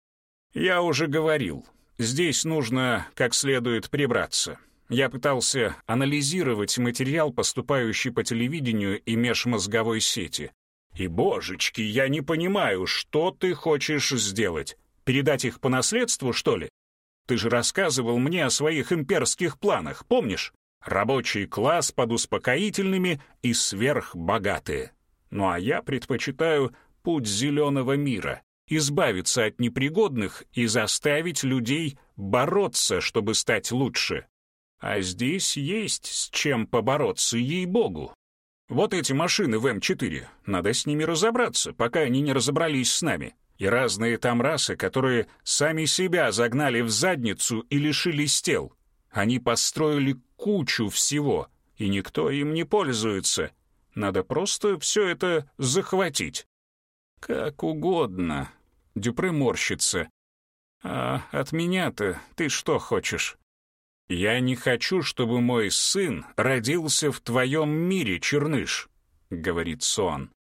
«Я уже говорил, здесь нужно как следует прибраться. Я пытался анализировать материал, поступающий по телевидению и межмозговой сети. И, божечки, я не понимаю, что ты хочешь сделать? Передать их по наследству, что ли? Ты же рассказывал мне о своих имперских планах, помнишь? Рабочий класс под успокоительными и сверхбогатые. Ну а я предпочитаю путь зеленого мира. Избавиться от непригодных и заставить людей бороться, чтобы стать лучше. А здесь есть с чем побороться, ей-богу. Вот эти машины в эм четыре, надо с ними разобраться, пока они не разобрались с нами. И разные там расы, которые сами себя загнали в задницу и лишились тел. Они построили кучу всего, и никто им не пользуется. Надо просто все это захватить. Как угодно. Дюпре морщится. А от меня-то ты что хочешь? Я не хочу, чтобы мой сын родился в твоем мире, Черныш, говорит Соан.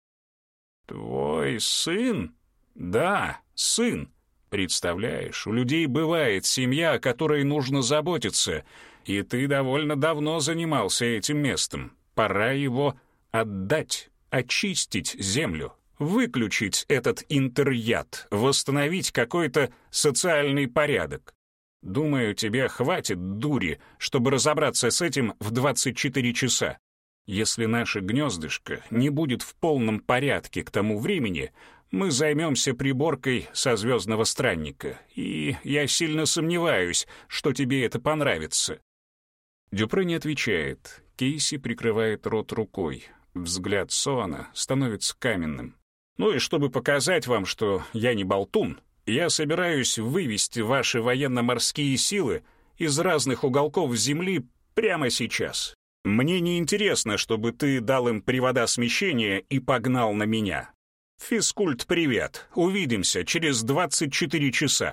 Твой сын? Да, сын. Представляешь, у людей бывает семья, о которой нужно заботиться, и ты довольно давно занимался этим местом. Пора его отдать, очистить землю, выключить этот интерьяд, восстановить какой-то социальный порядок. Думаю, тебе хватит дури, чтобы разобраться с этим в двадцать четыре часа. Если наше гнездышко не будет в полном порядке к тому времени, мы займемся приборкой со «Звездного странника», и я сильно сомневаюсь, что тебе это понравится». Дюпре не отвечает. Кейси прикрывает рот рукой. Взгляд Соана становится каменным. «Ну и чтобы показать вам, что я не болтун, я собираюсь вывести ваши военно-морские силы из разных уголков Земли прямо сейчас. Мне не интересно, чтобы ты дал им привода смещения и погнал на меня. Физкульт, привет. Увидимся через двадцать четыре часа».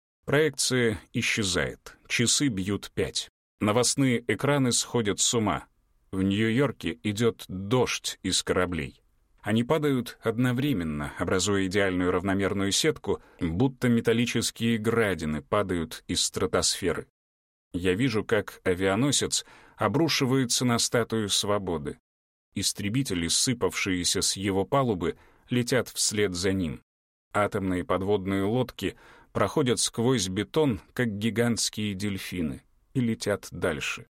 Проекция исчезает. Часы бьют пять. Новостные экраны сходят с ума. В Нью-Йорке идет дождь из кораблей. Они падают одновременно, образуя идеальную равномерную сетку, будто металлические градины падают из стратосферы. Я вижу, как авианосец обрушивается на статую свободы. Истребители, сыпавшиеся с его палубы, летят вслед за ним. Атомные подводные лодки проходят сквозь бетон, как гигантские дельфины, и летят дальше.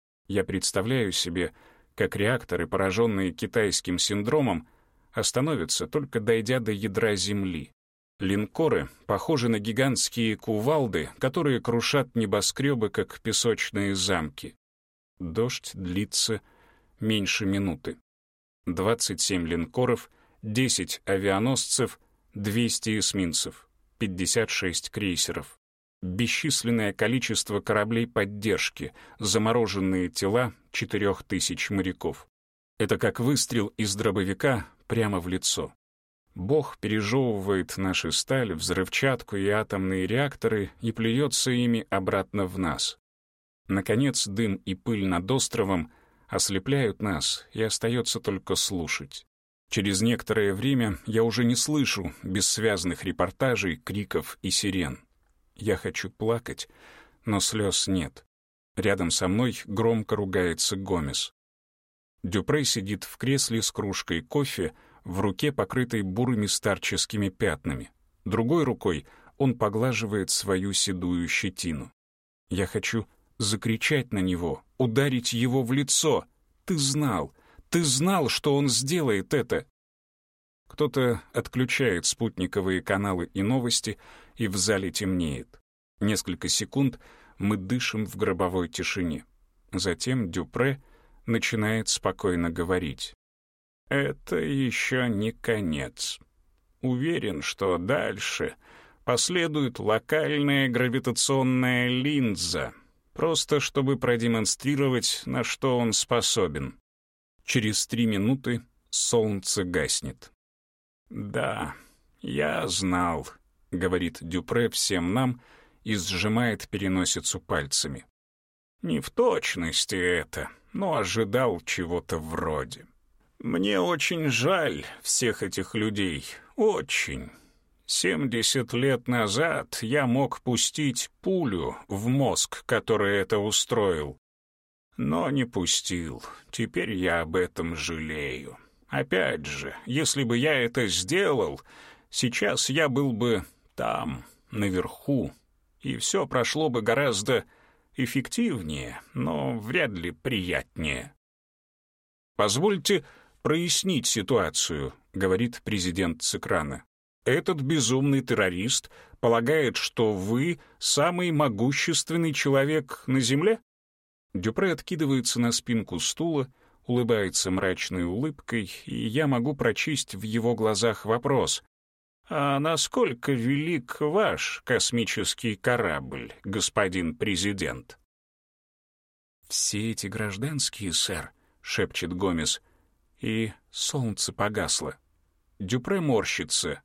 Я представляю себе, как реакторы, пораженные китайским синдромом, остановятся, только дойдя до ядра Земли. Линкоры похожи на гигантские кувалды, которые крушат небоскребы, как песочные замки. Дождь длится меньше минуты. двадцать семь линкоров, десять авианосцев, двести эсминцев, пятьдесят шесть крейсеров. Бесчисленное количество кораблей поддержки, замороженные тела четырех тысяч моряков. Это как выстрел из дробовика прямо в лицо. Бог пережевывает наши сталь, взрывчатку и атомные реакторы и плюется ими обратно в нас. Наконец, дым и пыль над островом ослепляют нас, и остается только слушать. Через некоторое время я уже не слышу бессвязных репортажей, криков и сирен. Я хочу плакать, но слез нет. Рядом со мной громко ругается Гомес. Дюпре сидит в кресле с кружкой кофе, в руке покрытой бурыми старческими пятнами. Другой рукой он поглаживает свою седую щетину. Я хочу закричать на него, ударить его в лицо. «Ты знал! Ты знал, что он сделает это!» Кто-то отключает спутниковые каналы и новости, и в зале темнеет. Несколько секунд мы дышим в гробовой тишине. Затем Дюпре начинает спокойно говорить. «Это еще не конец. Уверен, что дальше последует локальная гравитационная линза, просто чтобы продемонстрировать, на что он способен». Через три минуты солнце гаснет. «Да, я знал», — говорит Дюпре всем нам и сжимает переносицу пальцами. «Не в точности это, но ожидал чего-то вроде. Мне очень жаль всех этих людей, очень. Семьдесят лет назад я мог пустить пулю в мозг, который это устроил. Но не пустил. Теперь я об этом жалею. Опять же, если бы я это сделал, сейчас я был бы там, наверху, и все прошло бы гораздо эффективнее, но вряд ли приятнее. «Позвольте прояснить ситуацию», — говорит президент с экрана. «Этот безумный террорист полагает, что вы самый могущественный человек на Земле?» Дюпре откидывается на спинку стула, улыбается мрачной улыбкой, и я могу прочесть в его глазах вопрос: «А насколько велик ваш космический корабль, господин президент?» «Все эти гражданские, сэр», — шепчет Гомес, и солнце погасло. Дюпре морщится.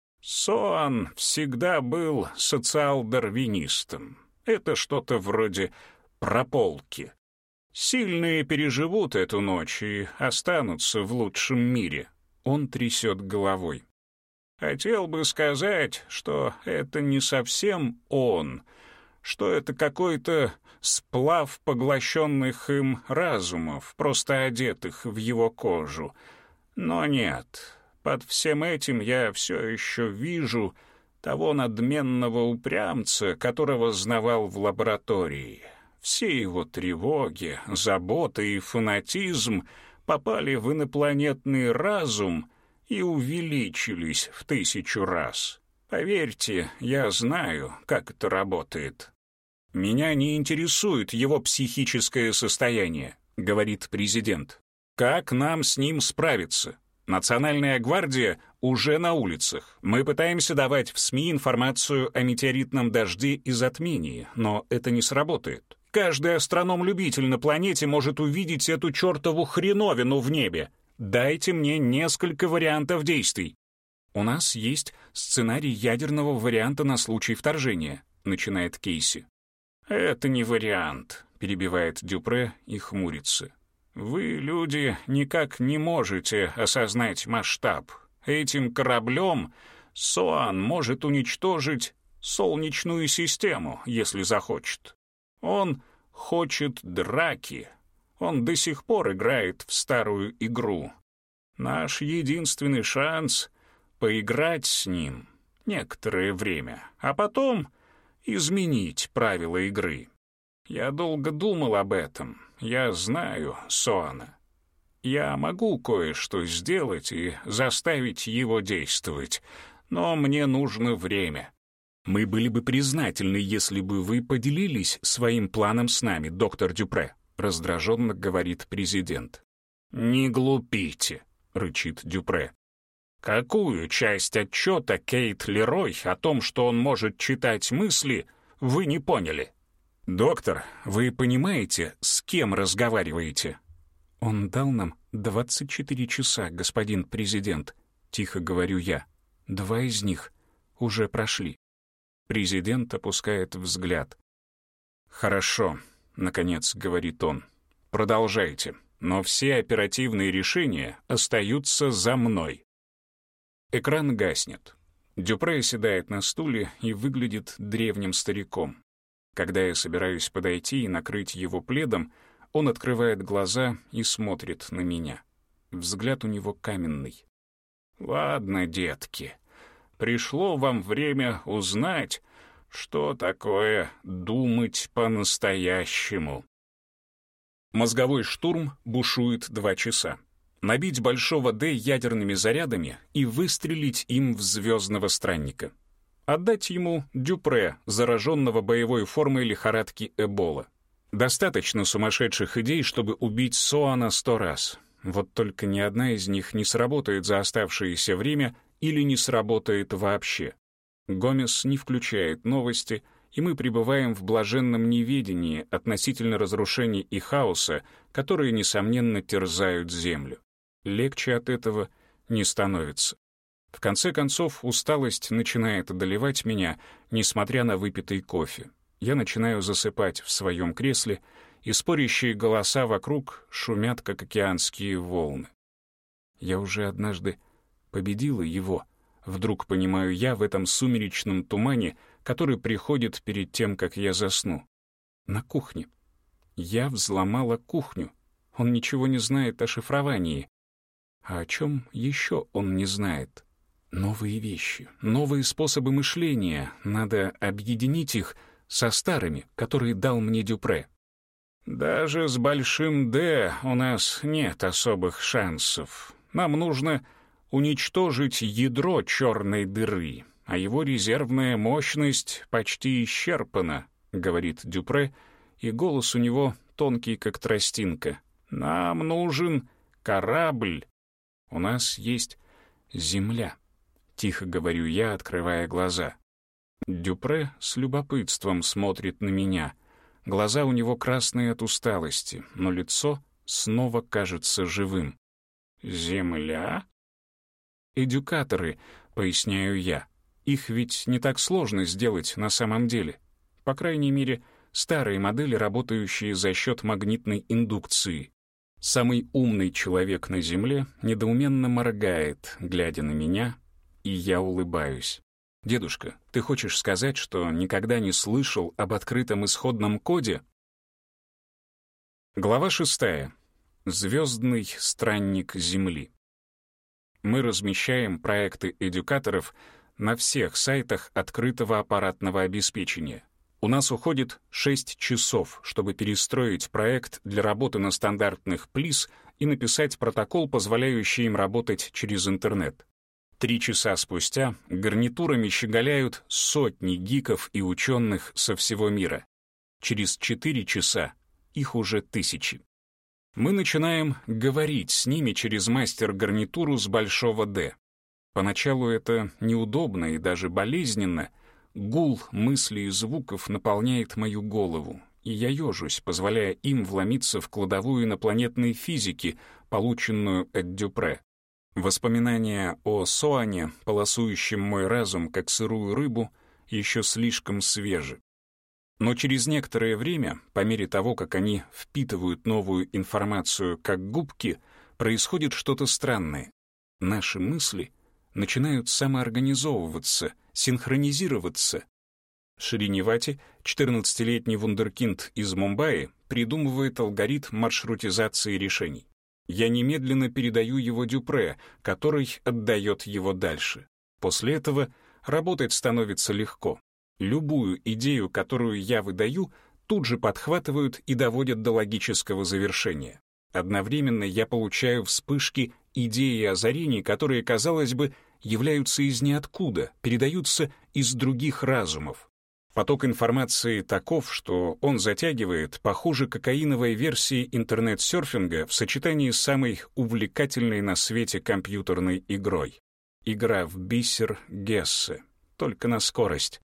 «Соан всегда был социал-дарвинистом. Это что-то вроде прополки. Сильные переживут эту ночь и останутся в лучшем мире». Он трясет головой. «Хотел бы сказать, что это не совсем он, что это какой-то сплав поглощенных им разумов, просто одетых в его кожу. Но нет, под всем этим я все еще вижу того надменного упрямца, которого знавал в лаборатории. Все его тревоги, заботы и фанатизм попали в инопланетный разум и увеличились в тысячу раз. Поверьте, я знаю, как это работает». «Меня не интересует его психическое состояние», — говорит президент. «Как нам с ним справиться? Национальная гвардия уже на улицах. Мы пытаемся давать в СМИ информацию о метеоритном дожде и затмении, но это не сработает. Каждый астроном-любитель на планете может увидеть эту чертову хреновину в небе. Дайте мне несколько вариантов действий». «У нас есть сценарий ядерного варианта на случай вторжения», — начинает Кейси. «Это не вариант», — перебивает Дюпре и хмурится. «Вы, люди, никак не можете осознать масштаб. Этим кораблем Соан может уничтожить Солнечную систему, если захочет. Он хочет драки. Он до сих пор играет в старую игру. Наш единственный шанс — поиграть с ним некоторое время, а потом изменить правила игры. Я долго думал об этом. Я знаю Соана. Я могу кое-что сделать и заставить его действовать, но мне нужно время. Мы были бы признательны, если бы вы поделились своим планом с нами, доктор Дюпре», — раздраженно говорит президент. «Не глупите», — рычит Дюпре. «Какую часть отчета Кейт Лерой о том, что он может читать мысли, вы не поняли?» «Доктор, вы понимаете, с кем разговариваете?» «Он дал нам двадцать четыре часа, господин президент», — тихо говорю я. «Два из них уже прошли». Президент опускает взгляд. «Хорошо», — наконец говорит он. «Продолжайте, но все оперативные решения остаются за мной». Экран гаснет. Дюпре седает на стуле и выглядит древним стариком. Когда я собираюсь подойти и накрыть его пледом, он открывает глаза и смотрит на меня. Взгляд у него каменный. «Ладно, детки, пришло вам время узнать, что такое думать по-настоящему». Мозговой штурм бушует два часа. Набить большого «Д» ядерными зарядами и выстрелить им в звездного странника. Отдать ему Дюпре, зараженного боевой формой лихорадки Эбола. Достаточно сумасшедших идей, чтобы убить Соана сто раз. Вот только ни одна из них не сработает за оставшееся время или не сработает вообще. Гомес не включает новости, и мы пребываем в блаженном неведении относительно разрушений и хаоса, которые, несомненно, терзают Землю. Легче от этого не становится. В конце концов, усталость начинает одолевать меня, несмотря на выпитый кофе. Я начинаю засыпать в своем кресле, и спорящие голоса вокруг шумят, как океанские волны. Я уже однажды победила его, вдруг понимаю я в этом сумеречном тумане, который приходит перед тем, как я засну. На кухне. Я взломала кухню. Он ничего не знает о шифровании. А о чем еще он не знает? Новые вещи, новые способы мышления. Надо объединить их со старыми, которые дал мне Дюпре. Даже с большим «Д» у нас нет особых шансов. Нам нужно уничтожить ядро черной дыры, а его резервная мощность почти исчерпана, говорит Дюпре, и голос у него тонкий, как тростинка. Нам нужен корабль. У нас есть земля, тихо говорю я, открывая глаза. Дюпре с любопытством смотрит на меня. Глаза у него красные от усталости, но лицо снова кажется живым. «Земля?» «Эдюкаторы», — поясняю я. «Их ведь не так сложно сделать на самом деле. По крайней мере, старые модели, работающие за счет магнитной индукции». Самый умный человек на Земле недоуменно моргает, глядя на меня, и я улыбаюсь. «Дедушка, ты хочешь сказать, что никогда не слышал об открытом исходном коде?» Глава шестая. Звездный странник Земли. Мы размещаем проекты эдюкаторов на всех сайтах открытого аппаратного обеспечения. У нас уходит шесть часов, чтобы перестроить проект для работы на стандартных плис и написать протокол, позволяющий им работать через интернет. Три часа спустя гарнитурами щеголяют сотни гиков и ученых со всего мира. Через четыре часа их уже тысячи. Мы начинаем говорить с ними через мастер-гарнитуру с большого «Д». Поначалу это неудобно и даже болезненно. Гул мыслей и звуков наполняет мою голову, и я ежусь, позволяя им вломиться в кладовую инопланетной физики, полученную от Дюпре. Воспоминания о Соане, полосующем мой разум как сырую рыбу, еще слишком свежи. Но через некоторое время, по мере того, как они впитывают новую информацию как губки, происходит что-то странное. Наши мысли начинают самоорганизовываться, синхронизироваться. Шриневати, четырнадцатилетний вундеркинд из Мумбаи, придумывает алгоритм маршрутизации решений. Я немедленно передаю его Дюпре, который отдает его дальше. После этого работать становится легко. Любую идею, которую я выдаю, тут же подхватывают и доводят до логического завершения. Одновременно я получаю вспышки идей и озарений, которые, казалось бы, являются из ниоткуда, передаются из других разумов. Поток информации таков, что он затягивает, похуже кокаиновой версии интернет-серфинга в сочетании с самой увлекательной на свете компьютерной игрой. Игра в бисер Гессе, только на скорость.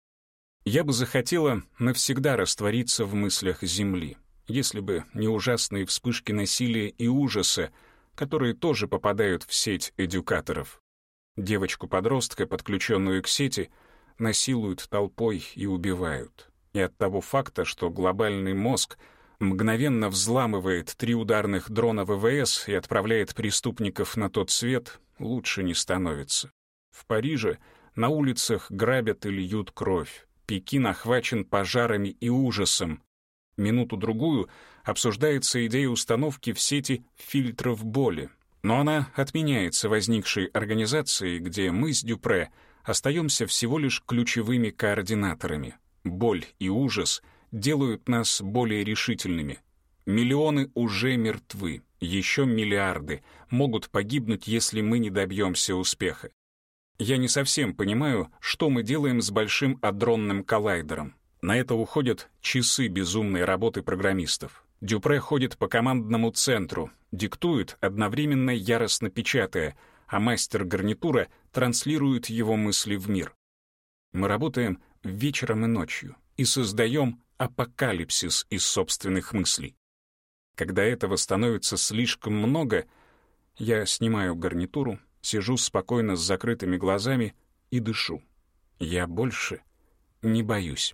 Я бы захотела навсегда раствориться в мыслях Земли, если бы не ужасные вспышки насилия и ужаса, которые тоже попадают в сеть эдюкаторов. Девочку-подростка, подключенную к сети, насилуют толпой и убивают. И от того факта, что глобальный мозг мгновенно взламывает три ударных дрона ВВС и отправляет преступников на тот свет, лучше не становится. В Париже на улицах грабят и льют кровь. Пекин охвачен пожарами и ужасом. Минуту-другую обсуждается идея установки в сети фильтров боли. Но она отменяется возникшей организацией, где мы с Дюпре остаемся всего лишь ключевыми координаторами. Боль и ужас делают нас более решительными. Миллионы уже мертвы, еще миллиарды могут погибнуть, если мы не добьемся успеха. Я не совсем понимаю, что мы делаем с большим адронным коллайдером. На это уходят часы безумной работы программистов. Дюпре ходит по командному центру, диктует, одновременно яростно печатая, а мастер-гарнитура транслирует его мысли в мир. Мы работаем вечером и ночью и создаем апокалипсис из собственных мыслей. Когда этого становится слишком много, я снимаю гарнитуру, сижу спокойно с закрытыми глазами и дышу. Я больше не боюсь.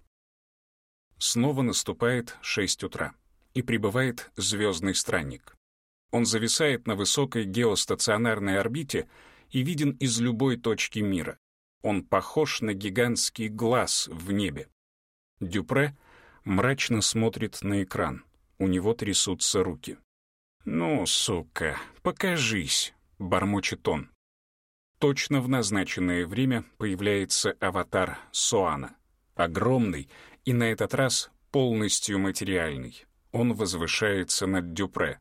Снова наступает шесть утра, и прибывает звездный странник. Он зависает на высокой геостационарной орбите и виден из любой точки мира. Он похож на гигантский глаз в небе. Дюпре мрачно смотрит на экран. У него трясутся руки. «Ну, сука, покажись», — бормочет он. Точно в назначенное время появляется аватар Соана. Огромный и на этот раз полностью материальный. Он возвышается над Дюпре.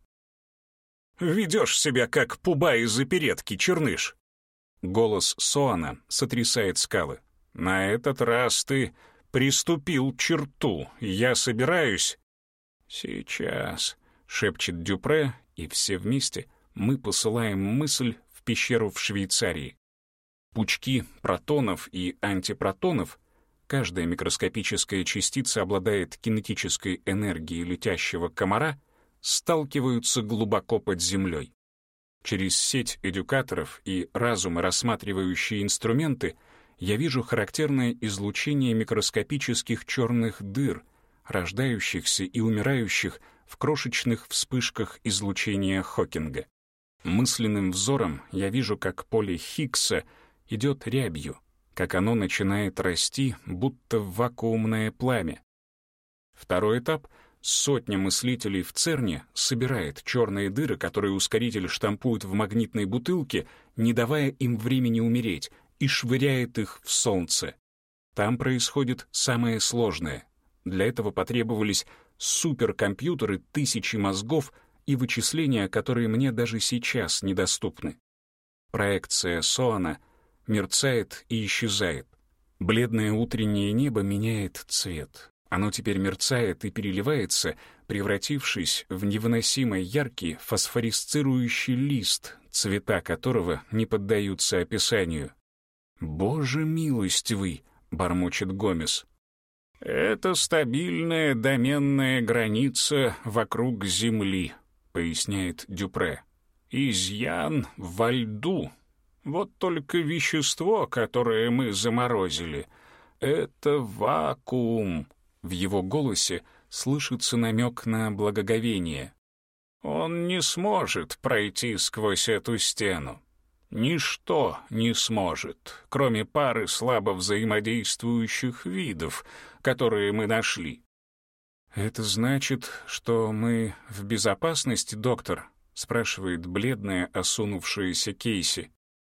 «Ведешь себя как пуба из оперетки, черныш!» Голос Соана сотрясает скалы. «На этот раз ты приступил черту. Я собираюсь...» «Сейчас. — шепчет Дюпре, и все вместе мы посылаем мысль в пещеру в Швейцарии. Пучки протонов и антипротонов, каждая микроскопическая частица обладает кинетической энергией летящего комара, сталкиваются глубоко под землей. Через сеть эдюкаторов и разумы, рассматривающие инструменты, я вижу характерное излучение микроскопических черных дыр, рождающихся и умирающих в крошечных вспышках излучения Хокинга. Мысленным взором я вижу, как поле Хиггса идет рябью, как оно начинает расти, будто вакуумное пламя. Второй этап — сотня мыслителей в ЦЕРНе собирает черные дыры, которые ускоритель штампует в магнитной бутылке, не давая им времени умереть, и швыряет их в Солнце. Там происходит самое сложное. Для этого потребовались суперкомпьютеры, тысячи мозгов и вычисления, которые мне даже сейчас недоступны. Проекция Соана мерцает и исчезает. Бледное утреннее небо меняет цвет. Оно теперь мерцает и переливается, превратившись в невыносимо яркий фосфорисцирующий лист, цвета которого не поддаются описанию. «Боже милостивый!» — бормочет Гомес. «Это стабильная доменная граница вокруг Земли», — поясняет Дюпре. «Изъян во льду. Вот только вещество, которое мы заморозили, — это вакуум». В его голосе слышится намек на благоговение. «Он не сможет пройти сквозь эту стену. Ничто не сможет, кроме пары слабо взаимодействующих видов, которые мы нашли». «Это значит, что мы в безопасности, доктор?» — спрашивает бледная, осунувшаяся Кейси.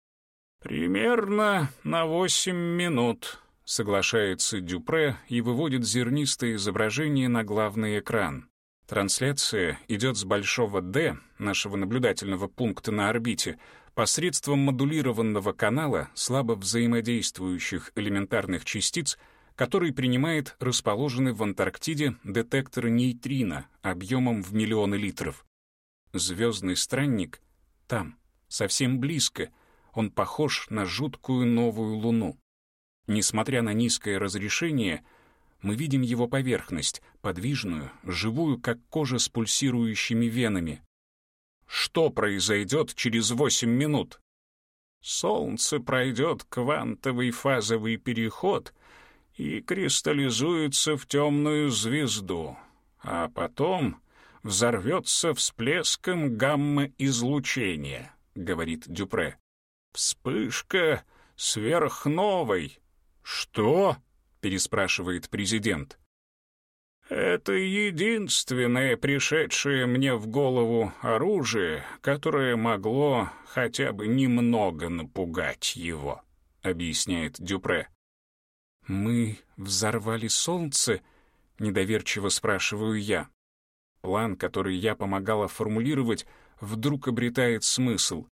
«Примерно на восемь минут», — соглашается Дюпре и выводит зернистое изображение на главный экран. Трансляция идет с большого «Д», нашего наблюдательного пункта на орбите, посредством модулированного канала слабо взаимодействующих элементарных частиц, который принимает расположенный в Антарктиде детектор нейтрино объемом в миллионы литров. Звездный странник там, совсем близко, он похож на жуткую новую луну. Несмотря на низкое разрешение, мы видим его поверхность, подвижную, живую, как кожа с пульсирующими венами. Что произойдет через восемь минут? Солнце пройдет квантовый фазовый переход и кристаллизуется в темную звезду, а потом взорвется всплеском гамма-излучения, говорит Дюпре. Вспышка сверхновой. «Что?» — переспрашивает президент. «Это единственное пришедшее мне в голову оружие, которое могло хотя бы немного напугать его», — объясняет Дюпре. «Мы взорвали Солнце?» — недоверчиво спрашиваю я. План, который я помогала формулировать, вдруг обретает смысл.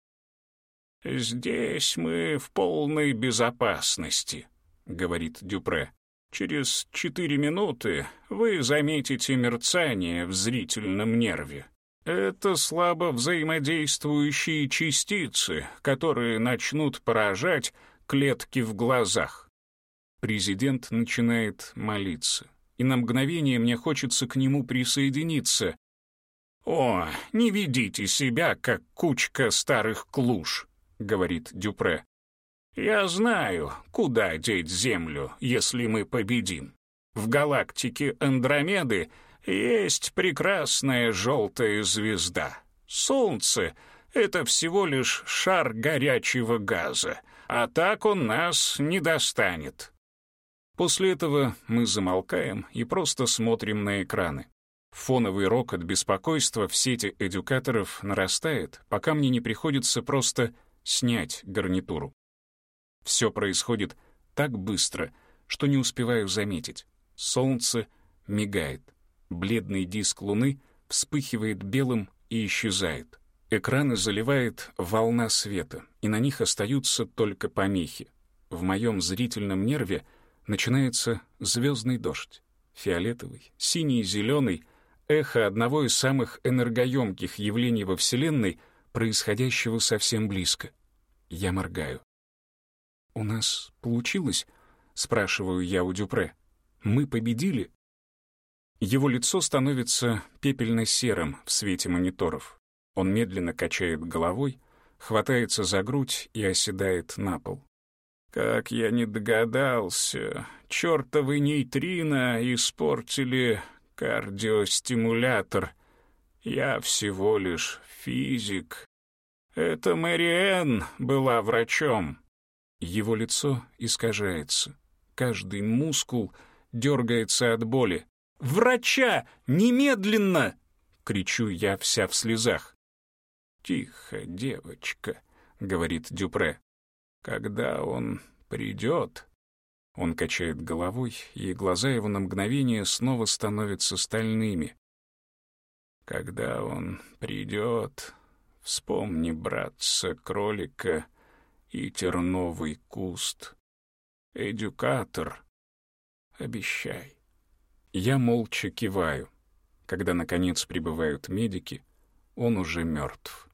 «Здесь мы в полной безопасности», — говорит Дюпре. «Через четыре минуты вы заметите мерцание в зрительном нерве. Это слабо взаимодействующие частицы, которые начнут поражать клетки в глазах». Президент начинает молиться, и на мгновение мне хочется к нему присоединиться. «О, не ведите себя, как кучка старых клуш», — говорит Дюпре. «Я знаю, куда деть Землю, если мы победим. В галактике Андромеды есть прекрасная желтая звезда. Солнце — это всего лишь шар горячего газа, а так он нас не достанет». После этого мы замолкаем и просто смотрим на экраны. Фоновый рокот беспокойства в сети эдюкаторов нарастает, пока мне не приходится просто снять гарнитуру. Все происходит так быстро, что не успеваю заметить. Солнце мигает. Бледный диск Луны вспыхивает белым и исчезает. Экраны заливает волна света, и на них остаются только помехи. В моем зрительном нерве начинается звездный дождь. Фиолетовый, синий и зеленый, эхо одного из самых энергоемких явлений во Вселенной, происходящего совсем близко. Я моргаю. «У нас получилось?» — спрашиваю я у Дюпре. «Мы победили?» Его лицо становится пепельно-серым в свете мониторов. Он медленно качает головой, хватается за грудь и оседает на пол. «Как я не догадался, чертовы нейтрино испортили кардиостимулятор. Я всего лишь физик. Это Мэриэн была врачом». Его лицо искажается. Каждый мускул дергается от боли. «Врача! Немедленно!» — кричу я вся в слезах. «Тихо, девочка», — говорит Дюпре. «Когда он придет...» Он качает головой, и глаза его на мгновение снова становятся стальными. «Когда он придет, вспомни, братца, кролика и терновый куст. Эдюкатор, обещай». Я молча киваю. Когда, наконец, прибывают медики, он уже мертв.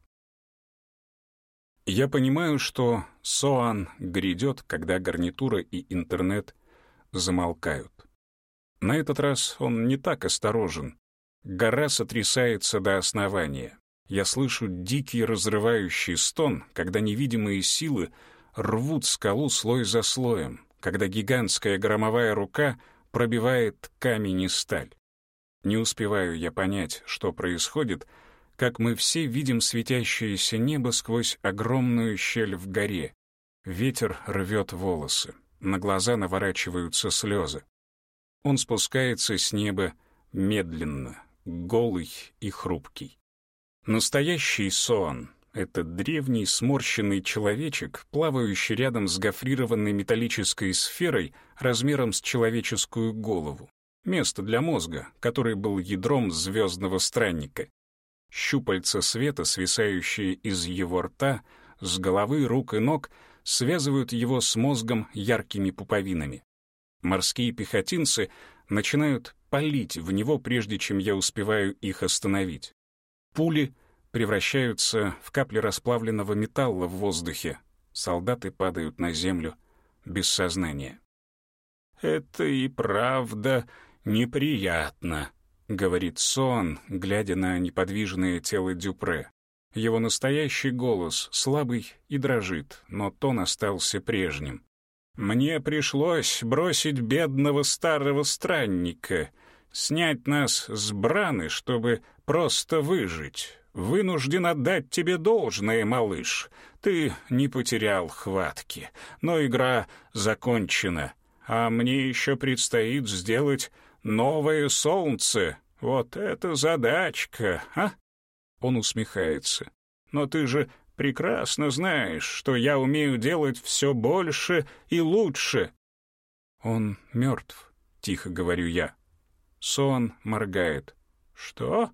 Я понимаю, что Соан грядет, когда гарнитура и интернет замолкают. На этот раз он не так осторожен. Гора сотрясается до основания. Я слышу дикий разрывающий стон, когда невидимые силы рвут скалу слой за слоем, когда гигантская громовая рука пробивает камень и сталь. Не успеваю я понять, что происходит, как мы все видим светящееся небо сквозь огромную щель в горе. Ветер рвет волосы, на глаза наворачиваются слезы. Он спускается с неба медленно, голый и хрупкий. Настоящий Соан — это древний сморщенный человечек, плавающий рядом с гофрированной металлической сферой размером с человеческую голову. Место для мозга, который был ядром звездного странника. Щупальца света, свисающие из его рта, с головы, рук и ног, связывают его с мозгом яркими пуповинами. Морские пехотинцы начинают палить в него, прежде чем я успеваю их остановить. Пули превращаются в капли расплавленного металла в воздухе. Солдаты падают на землю без сознания. «Это и правда неприятно», — говорит Соан, глядя на неподвижное тело Дюпре. Его настоящий голос слабый и дрожит, но тон остался прежним. «Мне пришлось бросить бедного старого странника, снять нас с браны, чтобы просто выжить. Вынужден отдать тебе должное, малыш. Ты не потерял хватки, но игра закончена. А мне еще предстоит сделать новое солнце. Вот это задачка, а?» Он усмехается. «Но ты же прекрасно знаешь, что я умею делать все больше и лучше». «Он мертв», — тихо говорю я. Соан моргает. «Что?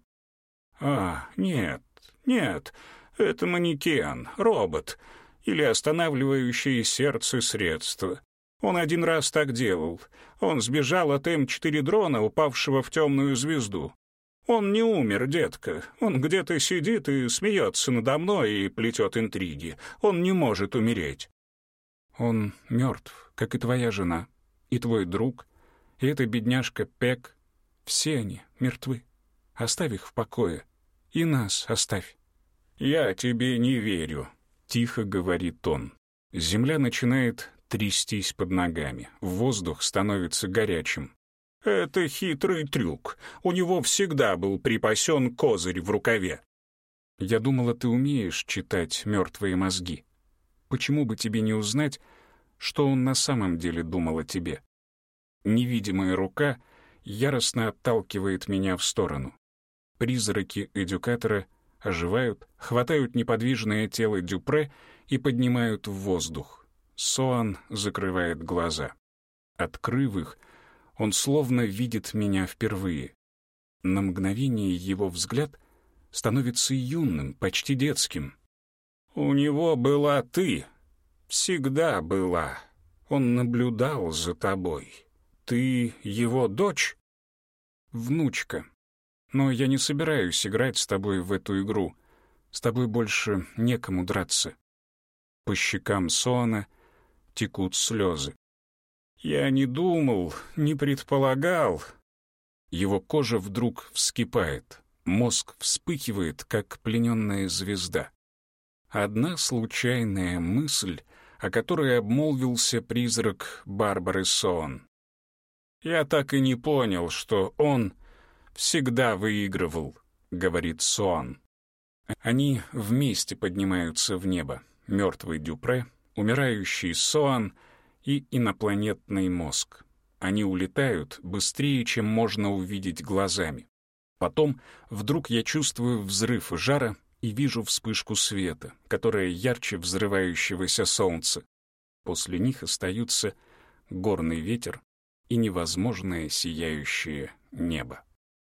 А, нет, нет, это манекен, робот или останавливающее сердце средство. Он один раз так делал. Он сбежал от эм четыре дрона, упавшего в темную звезду. Он не умер, детка. Он где-то сидит и смеется надо мной и плетет интриги. Он не может умереть». «Он мертв, как и твоя жена, и твой друг, и эта бедняжка Пек. Все они мертвы. Оставь их в покое. И нас оставь». «Я тебе не верю», — тихо говорит он. Земля начинает трястись под ногами. Воздух становится горячим. «Это хитрый трюк. У него всегда был припасен козырь в рукаве». «Я думала, ты умеешь читать мертвые мозги. Почему бы тебе не узнать, что он на самом деле думал о тебе?» Невидимая рука яростно отталкивает меня в сторону. Призраки эдюкатора оживают, хватают неподвижное тело Дюпре и поднимают в воздух. Соан закрывает глаза. Открыв их, он словно видит меня впервые. На мгновение его взгляд становится юным, почти детским. «У него была ты. Всегда была. Он наблюдал за тобой. Ты его дочь?» «Внучка». но я не собираюсь играть с тобой в эту игру. С тобой больше некому драться». По щекам Соана текут слезы. «Я не думал, не предполагал». Его кожа вдруг вскипает, мозг вспыхивает, как плененная звезда. Одна случайная мысль, о которой обмолвился призрак Барбары Соан. «Я так и не понял, что он всегда выигрывал», — говорит Соан. Они вместе поднимаются в небо. Мертвый Дюпре, умирающий Соан и инопланетный мозг. Они улетают быстрее, чем можно увидеть глазами. Потом вдруг я чувствую взрыв жара и вижу вспышку света, которая ярче взрывающегося солнца. После них остаются горный ветер и невозможное сияющее небо.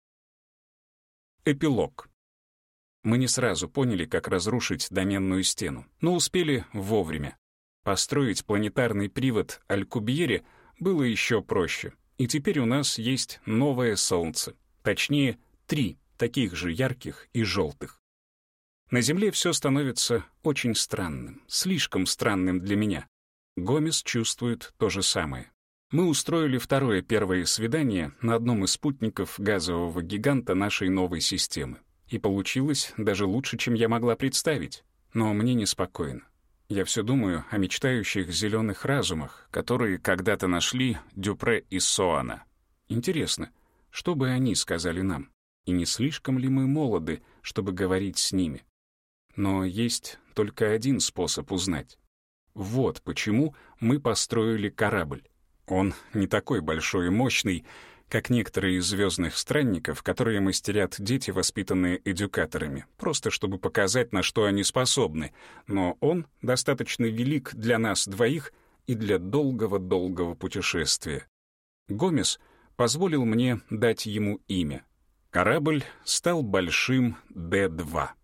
Эпилог. Мы не сразу поняли, как разрушить доменную стену, но успели вовремя. Построить планетарный привод Алькубьере было еще проще, и теперь у нас есть новое Солнце, точнее, три таких же ярких и желтых. На Земле все становится очень странным, слишком странным для меня. Гомес чувствует то же самое. Мы устроили второе первое свидание на одном из спутников газового гиганта нашей новой системы. И получилось даже лучше, чем я могла представить. Но мне неспокойно. Я все думаю о мечтающих зеленых разумах, которые когда-то нашли Дюпре и Соана. Интересно, что бы они сказали нам? И не слишком ли мы молоды, чтобы говорить с ними? Но есть только один способ узнать. Вот почему мы построили корабль. Он не такой большой и мощный, как некоторые из звездных странников, которые мастерят дети, воспитанные эдюкаторами, просто чтобы показать, на что они способны. Но он достаточно велик для нас двоих и для долгого-долгого путешествия. Гомес позволил мне дать ему имя. Корабль стал большим Д два.